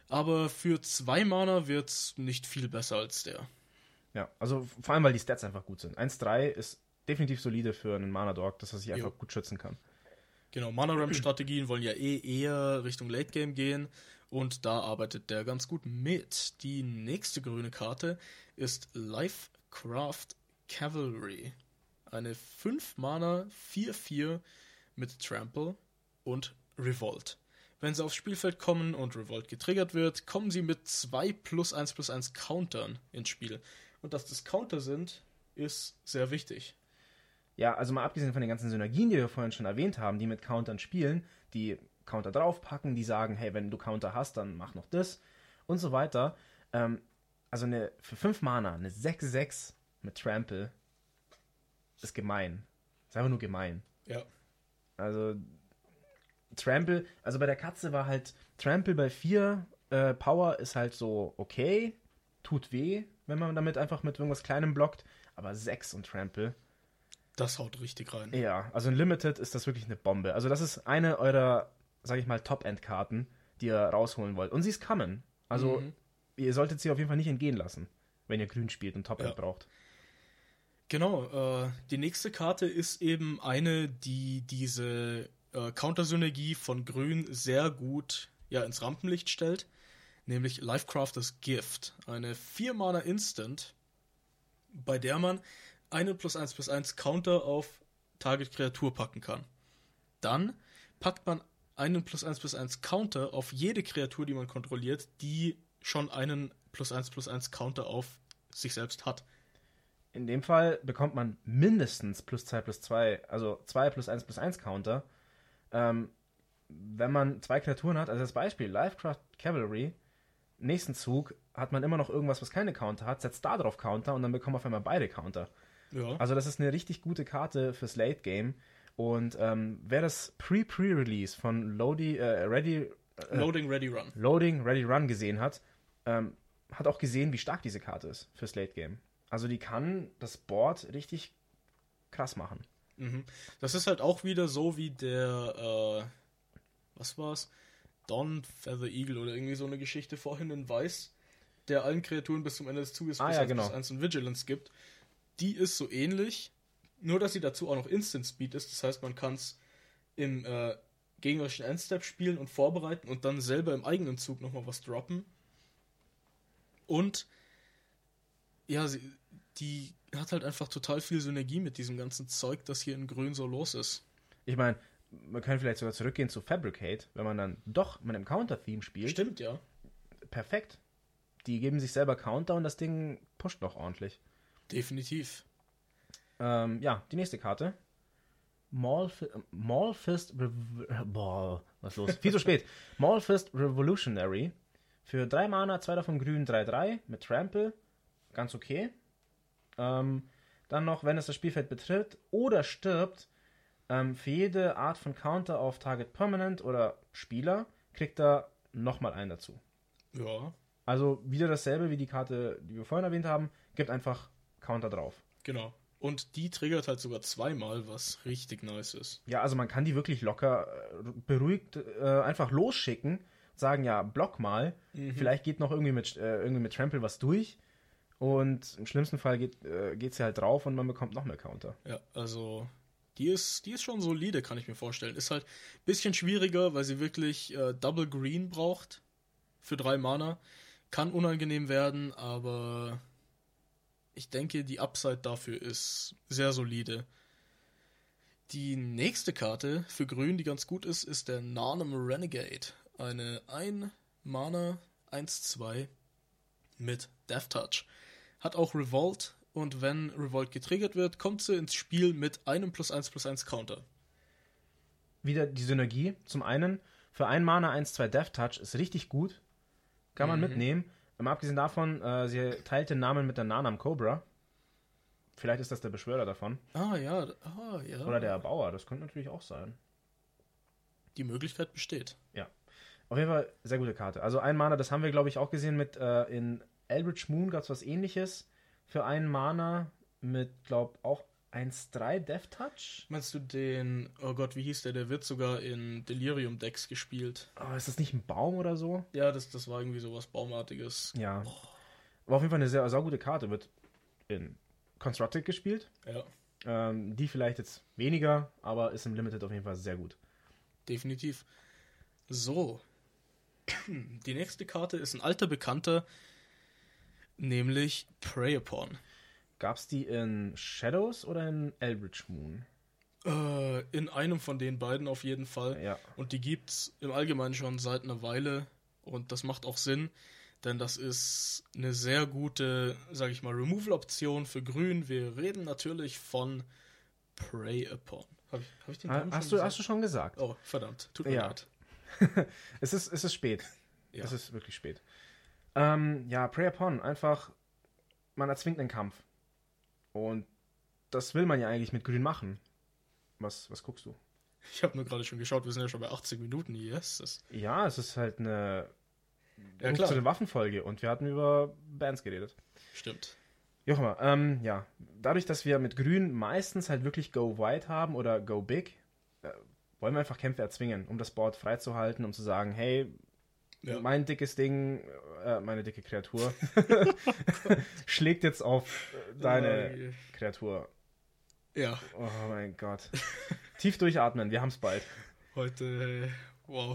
Aber für 2 Mana wird's nicht viel besser als der. Ja, also vor allem, weil die Stats einfach gut sind. 1-3 ist definitiv solide für einen Mana-Dog, dass er sich einfach gut schützen kann. Genau, Mana-Ramp-Strategien wollen ja eher Richtung Late-Game gehen und da arbeitet der ganz gut mit. Die nächste grüne Karte ist Lifecraft Cavalry. Eine 5-Mana 4/4 mit Trample und Revolt. Wenn sie aufs Spielfeld kommen und Revolt getriggert wird, kommen sie mit 2 +1/+1 Countern ins Spiel. Und dass das Counter sind, ist sehr wichtig. Ja, also mal abgesehen von den ganzen Synergien, die wir vorhin schon erwähnt haben, die mit Countern spielen, die Counter draufpacken, die sagen, hey, wenn du Counter hast, dann mach noch das und so weiter. Also für 5 Mana, eine 6/6 mit Trample ist gemein. Ist einfach nur gemein. Ja. Also Trample, also bei der Katze war halt Trample bei 4 Power ist halt so okay, tut weh, wenn man damit einfach mit irgendwas Kleinem blockt, aber 6 und Trample. Das haut richtig rein. Ja, also in Limited ist das wirklich eine Bombe. Also das ist eine eurer, sag ich mal, Top-End-Karten, die ihr rausholen wollt. Und sie ist common. Also ihr solltet sie auf jeden Fall nicht entgehen lassen, wenn ihr grün spielt und Top-End braucht. Genau, die nächste Karte ist eben eine, die diese Counter-Synergie von grün sehr gut ins Rampenlicht stellt. Nämlich Lifecrafters Gift. Eine 4-Mana Instant, bei der man einen +1/+1 Counter auf Target-Kreatur packen kann. Dann packt man einen +1/+1 Counter auf jede Kreatur, die man kontrolliert, die schon einen +1/+1 Counter auf sich selbst hat. In dem Fall bekommt man mindestens +2/+2, also 2 +1/+1 Counter. Wenn man 2 Kreaturen hat, also als Beispiel Lifecraft Cavalry, nächsten Zug hat man immer noch irgendwas, was keine Counter hat, setzt da drauf Counter und dann bekommen auf einmal beide Counter. Ja. Also das ist eine richtig gute Karte fürs Late Game. Und wer das Pre-Release von Loading Ready Run gesehen hat, hat auch gesehen, wie stark diese Karte ist fürs Late Game. Also die kann das Board richtig krass machen. Mhm. Das ist halt auch wieder so wie der, was war's? Dawn Feather Eagle oder irgendwie so eine Geschichte vorhin in Weiß, der allen Kreaturen bis zum Ende des Zuges +1/+1 und Vigilance gibt. Die ist so ähnlich, nur dass sie dazu auch noch Instant Speed ist. Das heißt, man kann es im gegnerischen Endstep spielen und vorbereiten und dann selber im eigenen Zug nochmal was droppen. Und ja, die hat halt einfach total viel Synergie mit diesem ganzen Zeug, das hier in Grün so los ist. Ich meine, man kann vielleicht sogar zurückgehen zu Fabricate, wenn man dann doch mit einem Counter-Theme spielt. Stimmt, ja. Perfekt. Die geben sich selber Counter und das Ding pusht noch ordentlich. Definitiv. Die nächste Karte. Maulfist was ist los? Viel zu spät. Maulfist Revolutionary. Für 3 Mana, 2 davon grün, 3/3 mit Trample. Ganz okay. Dann noch, wenn es das Spielfeld betritt oder stirbt, für jede Art von Counter auf Target Permanent oder Spieler kriegt er nochmal einen dazu. Ja. Also wieder dasselbe wie die Karte, die wir vorhin erwähnt haben, gibt einfach Counter drauf. Genau. Und die triggert halt sogar 2-mal, was richtig nice ist. Ja, also man kann die wirklich locker, beruhigt einfach losschicken, sagen, ja, block mal. Vielleicht geht noch irgendwie mit Trample was durch. Und im schlimmsten Fall geht sie halt drauf und man bekommt noch mehr Counter. Ja, also die ist schon solide, kann ich mir vorstellen. Ist halt ein bisschen schwieriger, weil sie wirklich Double Green braucht für 3 Mana. Kann unangenehm werden, aber ich denke, die Upside dafür ist sehr solide. Die nächste Karte für Grün, die ganz gut ist, ist der Narnum Renegade. Eine 1 Mana 1/2 mit Death Touch. Hat auch Revolt und wenn Revolt getriggert wird, kommt sie ins Spiel mit einem +1/+1 Counter. Wieder die Synergie. Zum einen, für 1 Mana 1/2 Death Touch ist richtig gut. Kann man mitnehmen. Abgesehen davon, sie teilt den Namen mit der Nanam Cobra. Vielleicht ist das der Beschwörer davon. Ja. Oder der Erbauer, das könnte natürlich auch sein. Die Möglichkeit besteht. Ja. Auf jeden Fall sehr gute Karte. Also 1 Mana, das haben wir, glaube ich, auch gesehen mit in Eldritch Moon gab es was ähnliches. Für 1 Mana mit, glaube auch 1-3 Death Touch? Meinst du den, oh Gott, wie hieß der? Der wird sogar in Delirium-Decks gespielt. Oh, ist das nicht ein Baum oder so? Ja, das war irgendwie sowas Baumartiges. Ja. War auf jeden Fall eine sehr saugute Karte. Wird in Constructed gespielt. Ja, Die vielleicht jetzt weniger, aber ist im Limited auf jeden Fall sehr gut. definitiv. So. Die nächste Karte ist ein alter Bekannter, nämlich Prey Upon. Gab's die in Shadows oder in Eldritch Moon? In einem von den beiden auf jeden Fall. Ja. Und die gibt's im Allgemeinen schon seit einer Weile. Und das macht auch Sinn, denn das ist eine sehr gute, sag ich mal, Removal-Option für Grün. Wir reden natürlich von Prey Upon. Hab ich den Namen Hast schon du schon gesagt? Oh, verdammt. Tut mir Ja. leid. Es ist spät. Ja. Es ist wirklich spät. Prey Upon, einfach, man erzwingt einen Kampf. Und das will man ja eigentlich mit Grün machen. Was guckst du? Ich habe nur gerade schon geschaut, wir sind ja schon bei 80 Minuten. Yes. Ja, es ist halt eine Ja, klar. zu der Waffenfolge und wir hatten über Bands geredet. Stimmt. Wie auch immer, dadurch, dass wir mit Grün meistens halt wirklich Go White haben oder Go Big, wollen wir einfach Kämpfe erzwingen, um das Board freizuhalten, um zu sagen, hey, Ja. mein dickes Ding, meine dicke Kreatur schlägt jetzt auf deine Kreatur. Ja, Oh mein Gott. Tief durchatmen, wir haben's bald. heute, wow.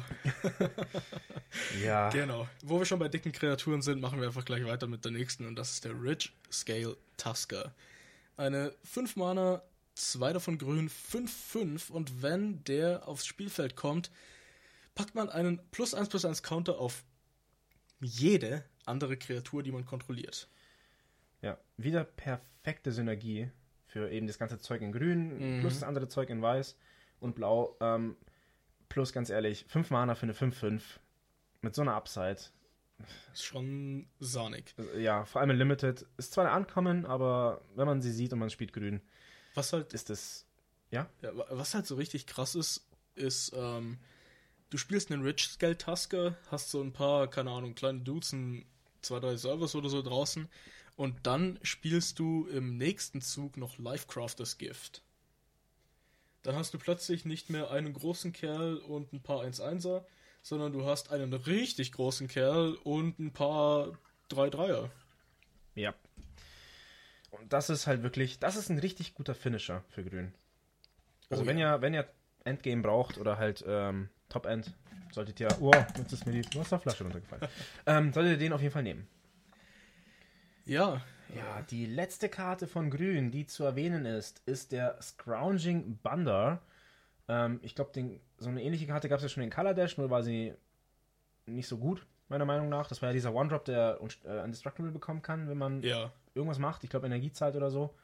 Ja. Genau. Wo wir schon bei dicken Kreaturen sind, machen wir einfach gleich weiter mit der nächsten und das ist der Ridge Scale Tusker. Eine 5 Mana, 2 davon grün, 5/5 und wenn der aufs Spielfeld kommt, packt man einen +1/+1 Counter auf jede andere Kreatur, die man kontrolliert. Ja, wieder perfekte Synergie für eben das ganze Zeug in grün, plus das andere Zeug in weiß und blau. Plus, ganz ehrlich, 5 Mana für eine 5/5 mit so einer Upside. Ist schon sahnig. Ja, vor allem in Limited. Ist zwar eine Uncommon, aber wenn man sie sieht und man spielt grün, Was halt, ist es... ja, was halt so richtig krass ist, du spielst einen Ridge Scale Tusker, hast so ein paar, keine Ahnung, kleine Dudes, 2, 3 Servers oder so draußen und dann spielst du im nächsten Zug noch Lifecrafters Gift. Dann hast du plötzlich nicht mehr einen großen Kerl und ein paar 1-1er, sondern du hast einen richtig großen Kerl und ein paar 3-3er. Ja. Und das ist halt wirklich... Das ist ein richtig guter Finisher für grün. Also Oh wenn ja. ihr Endgame braucht oder halt Top-End, solltet ihr... Wow, jetzt ist mir die Wasserflasche runtergefallen. Solltet ihr den auf jeden Fall nehmen. Ja, Ja, die letzte Karte von Grün, die zu erwähnen ist der Scrounging Bunder. Ich glaube, so eine ähnliche Karte gab es ja schon in Color Dash, nur war sie nicht so gut, meiner Meinung nach. Das war ja dieser One-Drop, der Undestructible bekommen kann, wenn man ja, irgendwas macht. Ich glaube, Energiezeit oder so.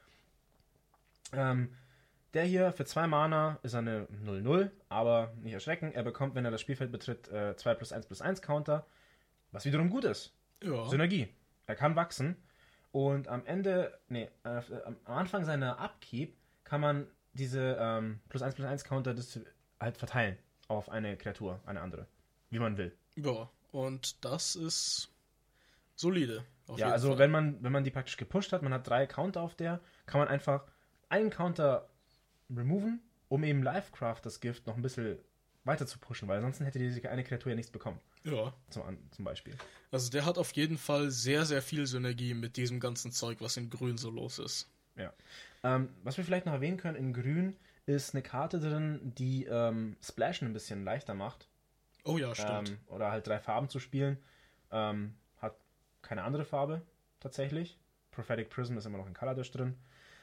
Der hier für 2 Mana ist eine 0/0, aber nicht erschrecken. Er bekommt, wenn er das Spielfeld betritt, 2+1/+1 Counter, was wiederum gut ist. ja. Synergie. Er kann wachsen. Und am Anfang seiner Upkeep kann man diese +1/+1 Counter halt verteilen auf eine Kreatur, eine andere. Wie man will. Ja, und das ist solide. Auf Ja, jeden also Fall. wenn man die praktisch gepusht hat, man hat 3 Counter auf der, kann man einfach einen Counter removen, um eben Lifecraft, das Gift, noch ein bisschen weiter zu pushen, weil ansonsten hätte diese eine Kreatur ja nichts bekommen. Ja, Zum Beispiel. also der hat auf jeden Fall sehr, sehr viel Synergie mit diesem ganzen Zeug, was in Grün so los ist. Ja. Was wir vielleicht noch erwähnen können, in Grün ist eine Karte drin, die Splashen ein bisschen leichter macht. Oh ja, stimmt. Oder halt 3 Farben zu spielen. Hat keine andere Farbe, tatsächlich. Prophetic Prism ist immer noch in Color Dash drin.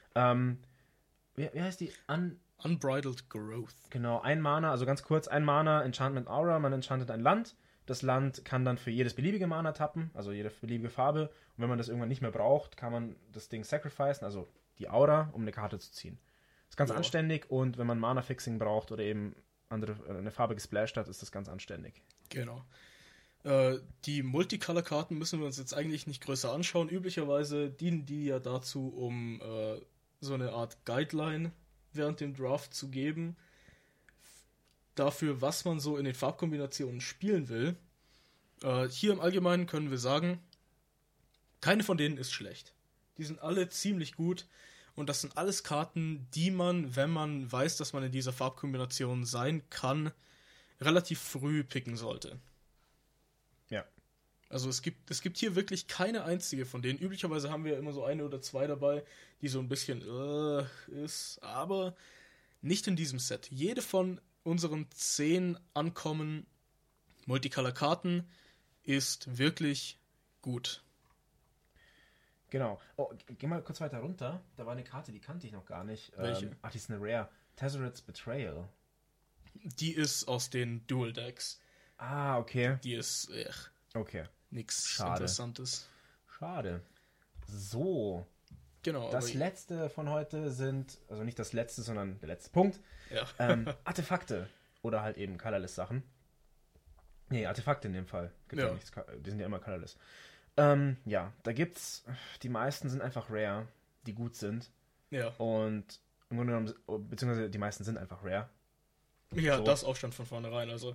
Wie heißt die? Unbridled Growth. Genau, 1 Mana, also ganz kurz, 1 Mana, Enchantment Aura, man enchantet ein Land. Das Land kann dann für jedes beliebige Mana tappen, also jede beliebige Farbe. Und wenn man das irgendwann nicht mehr braucht, kann man das Ding sacrificen, also die Aura, um eine Karte zu ziehen. Ist ganz Ja. anständig und wenn man Mana-Fixing braucht oder eben eine Farbe gesplasht hat, ist das ganz anständig. Genau. Die Multicolor-Karten müssen wir uns jetzt eigentlich nicht größer anschauen. Üblicherweise dienen die ja dazu, um so eine Art Guideline während dem Draft zu geben. Dafür, was man so in den Farbkombinationen spielen will. Hier im Allgemeinen können wir sagen, keine von denen ist schlecht. Die sind alle ziemlich gut Und das sind alles Karten, die man, wenn man weiß, dass man in dieser Farbkombination sein kann, relativ früh picken sollte. Ja. Also es gibt hier wirklich keine einzige von denen. Üblicherweise haben wir ja immer so eine oder zwei dabei, die so ein bisschen ist, aber nicht in diesem Set. Jede von unseren 10 Ankommen Multicolor-Karten ist wirklich gut. Genau. Oh, geh mal kurz weiter runter. Da war eine Karte, die kannte ich noch gar nicht. Welche? Die ist eine Rare. Tezzeret's Betrayal. Die ist aus den Dual Decks. Ah, okay. Die ist Okay. nichts Schade. Interessantes. Schade. So. Genau. Das letzte von heute sind, also nicht das letzte, sondern der letzte Punkt. Ja. Artefakte. Oder halt eben Colorless-Sachen. Nee, Artefakte in dem Fall. Ja. Die sind ja immer Colorless. Ja, da gibt's, die meisten sind einfach rare, die gut sind. Ja. Und im Grunde genommen, beziehungsweise die meisten sind einfach rare. Ja, So. das auch schon von vornherein. Also,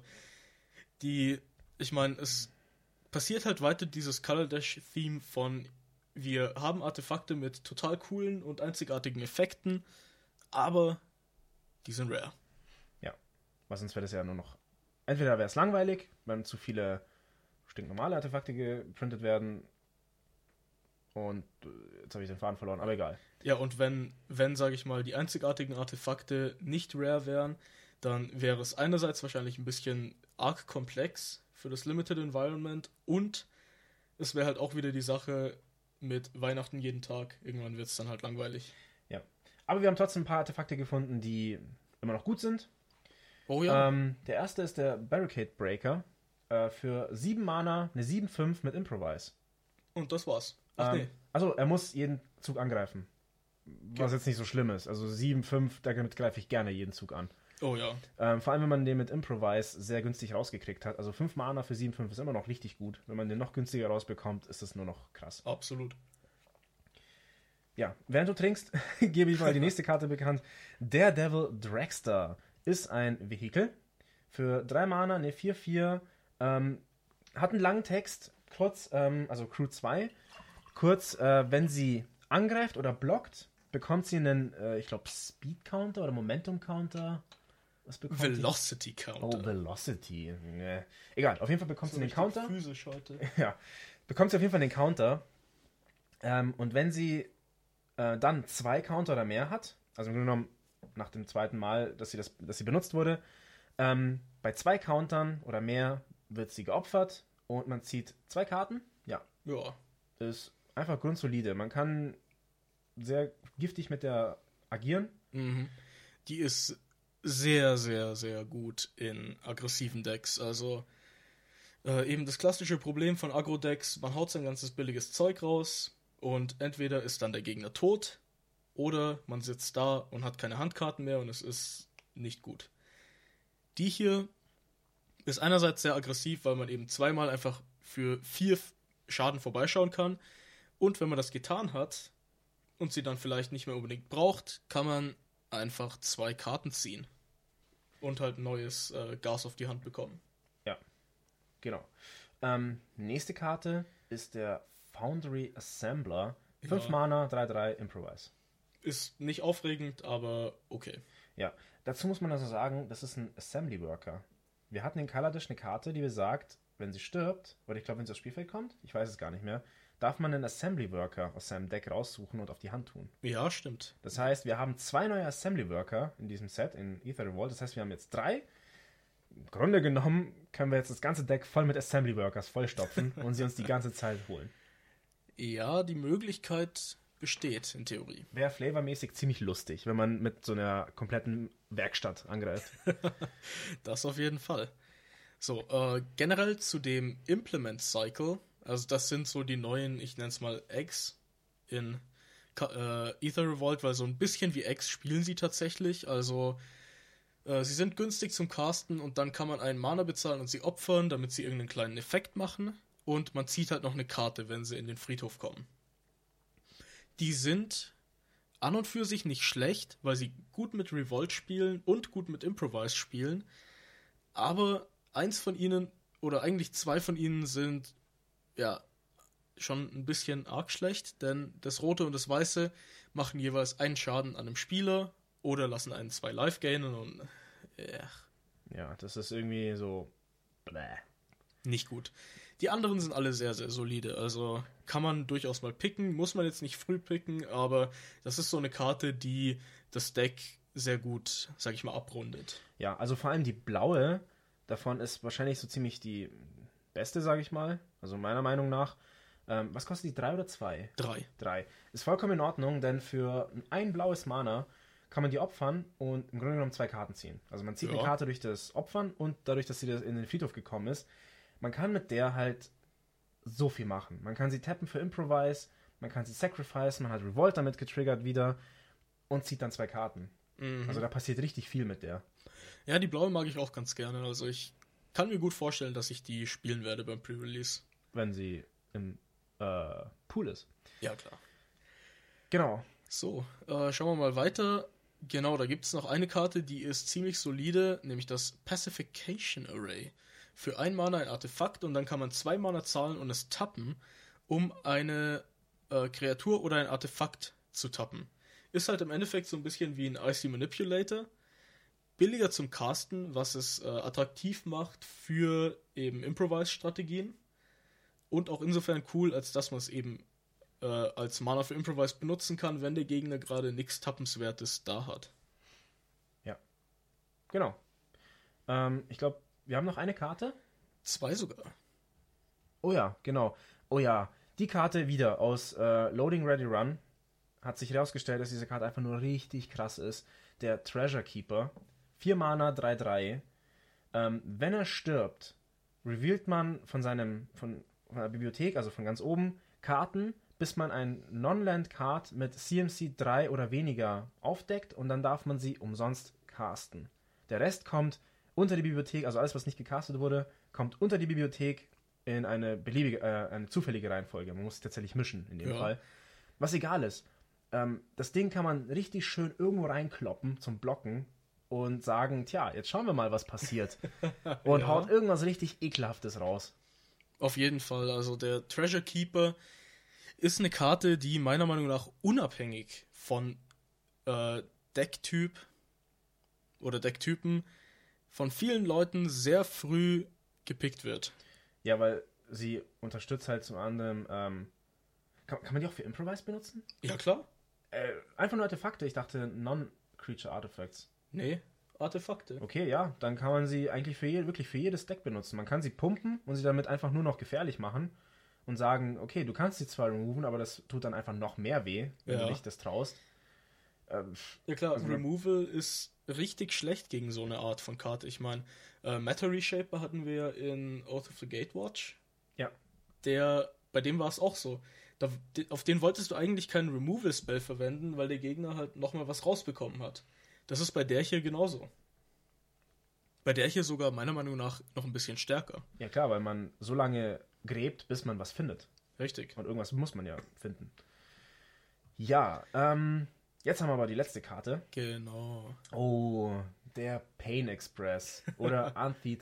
ich meine, es passiert halt weiter dieses Color Dash-Theme von, wir haben Artefakte mit total coolen und einzigartigen Effekten, aber die sind rare. Ja, weil sonst wäre das ja nur noch, entweder wäre es langweilig, wenn zu viele stinknormale Artefakte geprintet werden und jetzt habe ich den Faden verloren, aber egal. Ja, und wenn sage ich mal, die einzigartigen Artefakte nicht rare wären, dann wäre es einerseits wahrscheinlich ein bisschen arg komplex für das Limited Environment und es wäre halt auch wieder die Sache mit Weihnachten jeden Tag. Irgendwann wird es dann halt langweilig. Ja, aber wir haben trotzdem ein paar Artefakte gefunden, die immer noch gut sind. Oh ja. Der erste ist der Barricade Breaker für 7 Mana, eine 7/5 mit Improvise. Und das war's. Ach nee. Also er muss jeden Zug angreifen. Was jetzt nicht so schlimm ist. Also 7/5, damit greife ich gerne jeden Zug an. Oh ja. Vor allem, wenn man den mit Improvise sehr günstig rausgekriegt hat. Also 5 Mana für 7/5 ist immer noch richtig gut. Wenn man den noch günstiger rausbekommt, ist das nur noch krass. Absolut. Ja, während du trinkst, gebe ich mal die nächste Karte bekannt. Daredevil Dragster ist ein Vehikel. Für 3 Mana, eine 4/4. Hat einen langen Text, kurz, also Crew 2. Kurz, wenn sie angreift oder blockt, bekommt sie einen, ich glaube, Speed Counter oder Momentum Counter. Was bekommt Velocity Counter. Oh, Velocity. Nee. Egal, auf jeden Fall bekommt So sie den richtig Counter. physisch heute. Ja, bekommt sie auf jeden Fall den Counter. Und wenn sie dann 2 Counter oder mehr hat, also im Grunde genommen nach dem zweiten Mal, dass sie benutzt wurde, bei 2 Countern oder mehr wird sie geopfert und man zieht 2 Karten. Ja, Ja. ist einfach grundsolide. Man kann sehr giftig mit der agieren. Mhm. Die ist sehr, sehr, sehr gut in aggressiven Decks. Also eben das klassische Problem von Agro-Decks, man haut sein ganzes billiges Zeug raus und entweder ist dann der Gegner tot oder man sitzt da und hat keine Handkarten mehr und es ist nicht gut. Die hier ist einerseits sehr aggressiv, weil man eben zweimal einfach für 4 Schaden vorbeischauen kann. Und wenn man das getan hat und sie dann vielleicht nicht mehr unbedingt braucht, kann man einfach 2 Karten ziehen und halt neues Gas auf die Hand bekommen. Ja, genau. Nächste Karte ist der Foundry Assembler. 5 Ja. Mana, 3/3 Improvise. Ist nicht aufregend, aber okay. Ja, dazu muss man also sagen, das ist ein Assembly Worker. Wir hatten in Kaladesh eine Karte, die besagt, wenn sie stirbt, oder ich glaube, wenn sie aufs Spielfeld kommt, ich weiß es gar nicht mehr, darf man einen Assembly Worker aus seinem Deck raussuchen und auf die Hand tun. Ja, stimmt. Das heißt, wir haben 2 neue Assembly Worker in diesem Set, in Aether Revolt. Das heißt, wir haben jetzt 3. Im Grunde genommen können wir jetzt das ganze Deck voll mit Assembly Workers vollstopfen und sie uns die ganze Zeit holen. Ja, die Möglichkeit besteht in Theorie. Wäre flavormäßig ziemlich lustig, wenn man mit so einer kompletten Werkstatt angreift. Das auf jeden Fall. So, generell zu dem Implement Cycle, also das sind so die neuen, ich nenne es mal Eggs in Aether Revolt, weil so ein bisschen wie Eggs spielen sie tatsächlich, also sie sind günstig zum Casten und dann kann man einen Mana bezahlen und sie opfern, damit sie irgendeinen kleinen Effekt machen und man zieht halt noch eine Karte, wenn sie in den Friedhof kommen. Die sind an und für sich nicht schlecht, weil sie gut mit Revolt spielen und gut mit Improvise spielen, aber eins von ihnen oder eigentlich 2 von ihnen sind ja schon ein bisschen arg schlecht, denn das Rote und das Weiße machen jeweils einen Schaden an einem Spieler oder lassen einen 2 Life gainen und Ja, das ist irgendwie so bläh. nicht gut. Die anderen sind alle sehr, sehr solide, also kann man durchaus mal picken, muss man jetzt nicht früh picken, aber das ist so eine Karte, die das Deck sehr gut, sag ich mal, abrundet. Ja, also vor allem die blaue davon ist wahrscheinlich so ziemlich die beste, sage ich mal. Also meiner Meinung nach. Was kostet die? 3 oder 2? 3. 3. Ist vollkommen in Ordnung, denn für ein blaues Mana kann man die opfern und im Grunde genommen 2 Karten ziehen. Also man zieht eine Karte durch das Opfern und dadurch, dass sie in den Friedhof gekommen ist. Man kann mit der halt so viel machen. Man kann sie tappen für Improvise, man kann sie sacrifice, man hat Revolt damit getriggert wieder und zieht dann 2 Karten. Also da passiert richtig viel mit der. Ja, die blaue mag ich auch ganz gerne. Also ich kann mir gut vorstellen, dass ich die spielen werde beim Pre-Release. Wenn sie im Pool ist. Ja, klar. Genau. So, schauen wir mal weiter. Genau, da gibt es noch eine Karte, die ist ziemlich solide, nämlich das Pacification Array. Für 1 Mana ein Artefakt und dann kann man 2 Mana zahlen und es tappen, um eine Kreatur oder ein Artefakt zu tappen. Ist halt im Endeffekt so ein bisschen wie ein Icy Manipulator. Billiger zum Casten, was es attraktiv macht für eben Improvise-Strategien. Und auch insofern cool, als dass man es eben als Mana für Improvise benutzen kann, wenn der Gegner gerade nichts Tappenswertes da hat. Ja. Genau. Ich glaube, wir haben noch eine Karte. 2 sogar. Oh ja, genau. Oh ja, die Karte wieder aus Loading Ready Run. Hat sich herausgestellt, dass diese Karte einfach nur richtig krass ist. Der Treasure Keeper. 4 Mana, 3/3. Wenn er stirbt, revealt man von der Bibliothek, also von ganz oben, Karten, bis man ein Non-Land-Card mit CMC 3 oder weniger aufdeckt und dann darf man sie umsonst casten. Der Rest kommt unter die Bibliothek, also alles, was nicht gecastet wurde, kommt unter die Bibliothek in eine eine zufällige Reihenfolge. Man muss es tatsächlich mischen in dem Fall. Was egal ist. Das Ding kann man richtig schön irgendwo reinkloppen zum Blocken und sagen, tja, jetzt schauen wir mal, was passiert. Und haut irgendwas richtig Ekelhaftes raus. Auf jeden Fall. Also der Treasure Keeper ist eine Karte, die meiner Meinung nach unabhängig von Decktyp oder Decktypen von vielen Leuten sehr früh gepickt wird. Ja, weil sie unterstützt halt zum anderen. Kann man die auch für Improvise benutzen? Ja, klar. Einfach nur Artefakte. Ich dachte Non-Creature Artifacts. Nee, Artefakte. Okay, ja, dann kann man sie eigentlich wirklich für jedes Deck benutzen. Man kann sie pumpen und sie damit einfach nur noch gefährlich machen und sagen, okay, du kannst sie zwar removen, aber das tut dann einfach noch mehr weh, wenn du dich das traust. Ja klar, also Removal ist richtig schlecht gegen so eine Art von Karte. Ich meine, Matter Reshaper hatten wir in Oath of the Gatewatch. Ja. Bei dem war es auch so. Auf den wolltest du eigentlich keinen Removal-Spell verwenden, weil der Gegner halt nochmal was rausbekommen hat. Das ist bei der hier genauso. Bei der hier sogar meiner Meinung nach noch ein bisschen stärker. Ja klar, weil man so lange gräbt, bis man was findet. Richtig. Und irgendwas muss man ja finden. Ja, jetzt haben wir aber die letzte Karte. Genau. Oh, der Pain Express. Oder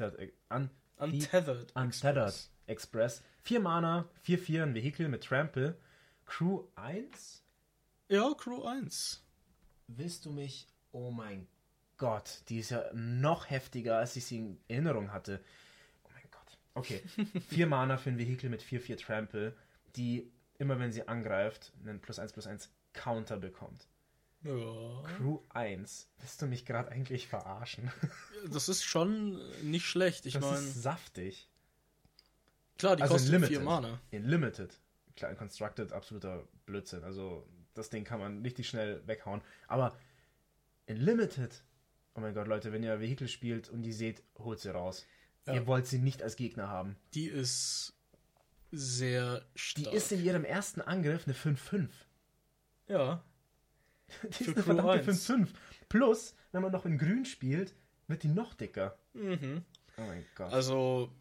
Untethered Express. 4 Mana, 4/4, ein Vehikel mit Trample. Crew 1? Ja, Crew 1. Willst du mich... Oh mein Gott, die ist ja noch heftiger, als ich sie in Erinnerung hatte. Oh mein Gott. Okay, 4 Mana für ein Vehikel mit 4/4 Trample, die immer wenn sie angreift, einen +1/+1 Counter bekommt. Ja. Crew 1. Willst du mich gerade eigentlich verarschen? Das ist schon nicht schlecht. Ich meine, das ist saftig. Klar, die also kostet 4 Mana. In Limited. Klar, in Constructed absoluter Blödsinn. Also das Ding kann man richtig schnell weghauen. Aber in Limited, oh mein Gott, Leute, wenn ihr Vehikel spielt und die seht, holt sie raus. Ja. Ihr wollt sie nicht als Gegner haben. Die ist sehr stark. Die ist in ihrem ersten Angriff eine 5/5. Ja. Die ist eine verdammte 5/5. Plus, wenn man noch in Grün spielt, wird die noch dicker. Mhm. Oh mein Gott. Also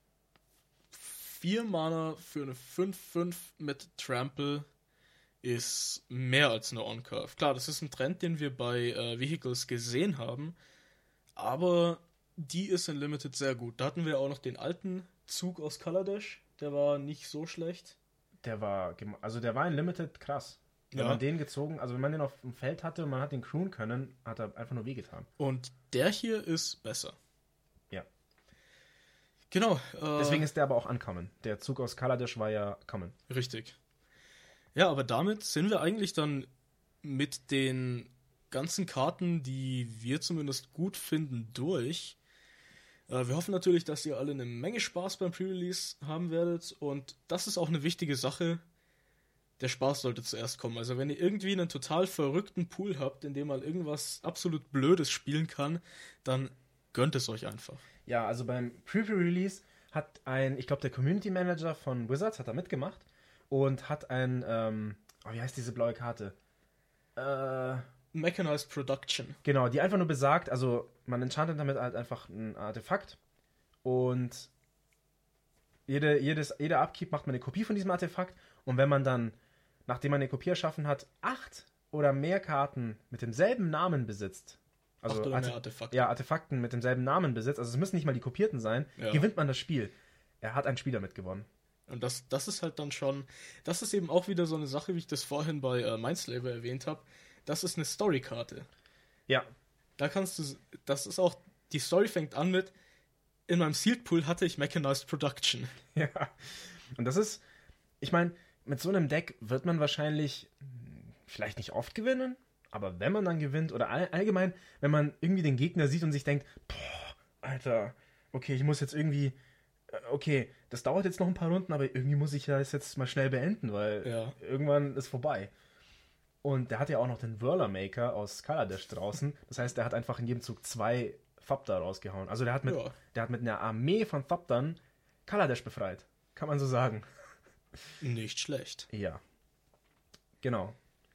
4 Mana für eine 5/5 mit Trample ist mehr als eine On-Curve. Klar, das ist ein Trend, den wir bei Vehicles gesehen haben, aber die ist in Limited sehr gut. Da hatten wir auch noch den alten Zug aus Color Dash, der war nicht so schlecht. der war in Limited krass. Wenn man den gezogen, also wenn man den auf dem Feld hatte und man hat den crewen können, hat er einfach nur wehgetan. Und der hier ist besser. Ja. Genau. Deswegen ist der aber auch uncommon. Der Zug aus Kaladesh war ja common. Richtig. Ja, aber damit sind wir eigentlich dann mit den ganzen Karten, die wir zumindest gut finden, durch. Wir hoffen natürlich, dass ihr alle eine Menge Spaß beim Pre-Release haben werdet und das ist auch eine wichtige Sache. Der Spaß sollte zuerst kommen. Also wenn ihr irgendwie einen total verrückten Pool habt, in dem man irgendwas absolut Blödes spielen kann, dann gönnt es euch einfach. Ja, also beim Pre-Release hat ich glaube der Community Manager von Wizards hat da mitgemacht und hat wie heißt diese blaue Karte? Mechanized Production. Genau, die einfach nur besagt, also man enchantet damit halt einfach ein Artefakt und jeder Upkeep macht man eine Kopie von diesem Artefakt und wenn man dann, nachdem man eine Kopie erschaffen hat, 8 oder mehr Karten mit demselben Namen besitzt, also Artefakten mit demselben Namen besitzt, also es müssen nicht mal die kopierten sein, gewinnt man das Spiel. Er hat ein Spiel damit gewonnen. Und das ist halt dann schon, das ist eben auch wieder so eine Sache, wie ich das vorhin bei Mindslaver erwähnt habe, das ist eine Storykarte. Ja. Da kannst du, das ist auch, die Story fängt an mit, in meinem Sealed Pool hatte ich Mechanized Production. Ja. Und das ist, ich meine, mit so einem Deck wird man wahrscheinlich vielleicht nicht oft gewinnen, aber wenn man dann gewinnt oder allgemein, wenn man irgendwie den Gegner sieht und sich denkt, boah, Alter, okay, ich muss jetzt irgendwie, okay, das dauert jetzt noch ein paar Runden, aber irgendwie muss ich das jetzt mal schnell beenden, weil irgendwann ist vorbei. Und der hat ja auch noch den Whirler Maker aus Kaladesh draußen. Das heißt, der hat einfach in jedem Zug 2 Thopter rausgehauen. Also der hat mit einer Armee von Thoptern Kaladesh befreit. Kann man so sagen. Nicht schlecht. Ja. Genau.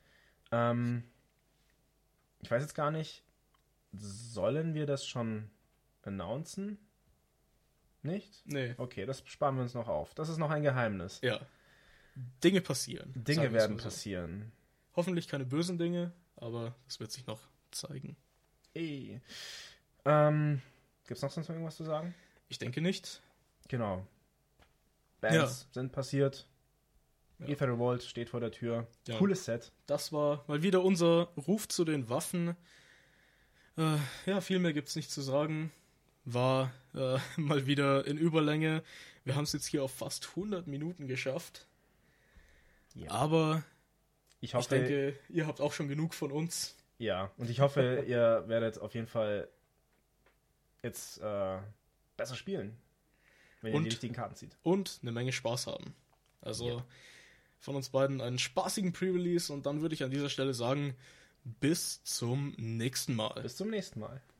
Ich weiß jetzt gar nicht, sollen wir das schon announcen? Nicht? Nee. Okay, das sparen wir uns noch auf. Das ist noch ein Geheimnis. Ja. Dinge passieren. Dinge werden passieren. Hoffentlich keine bösen Dinge, aber das wird sich noch zeigen. Gibt's noch sonst irgendwas zu sagen? Ich denke nicht. Genau. Bands sind passiert. Aether Revolt steht vor der Tür. Ja. Cooles Set. Das war mal wieder unser Ruf zu den Waffen. Viel mehr gibt's nicht zu sagen. War mal wieder in Überlänge. Wir haben es jetzt hier auf fast 100 Minuten geschafft. Ja. Aber ich denke, ihr habt auch schon genug von uns. Ja, und ich hoffe, ihr werdet auf jeden Fall jetzt besser spielen, wenn ihr die richtigen Karten zieht. Und eine Menge Spaß haben. Also von uns beiden einen spaßigen Pre-Release und dann würde ich an dieser Stelle sagen, bis zum nächsten Mal. Bis zum nächsten Mal.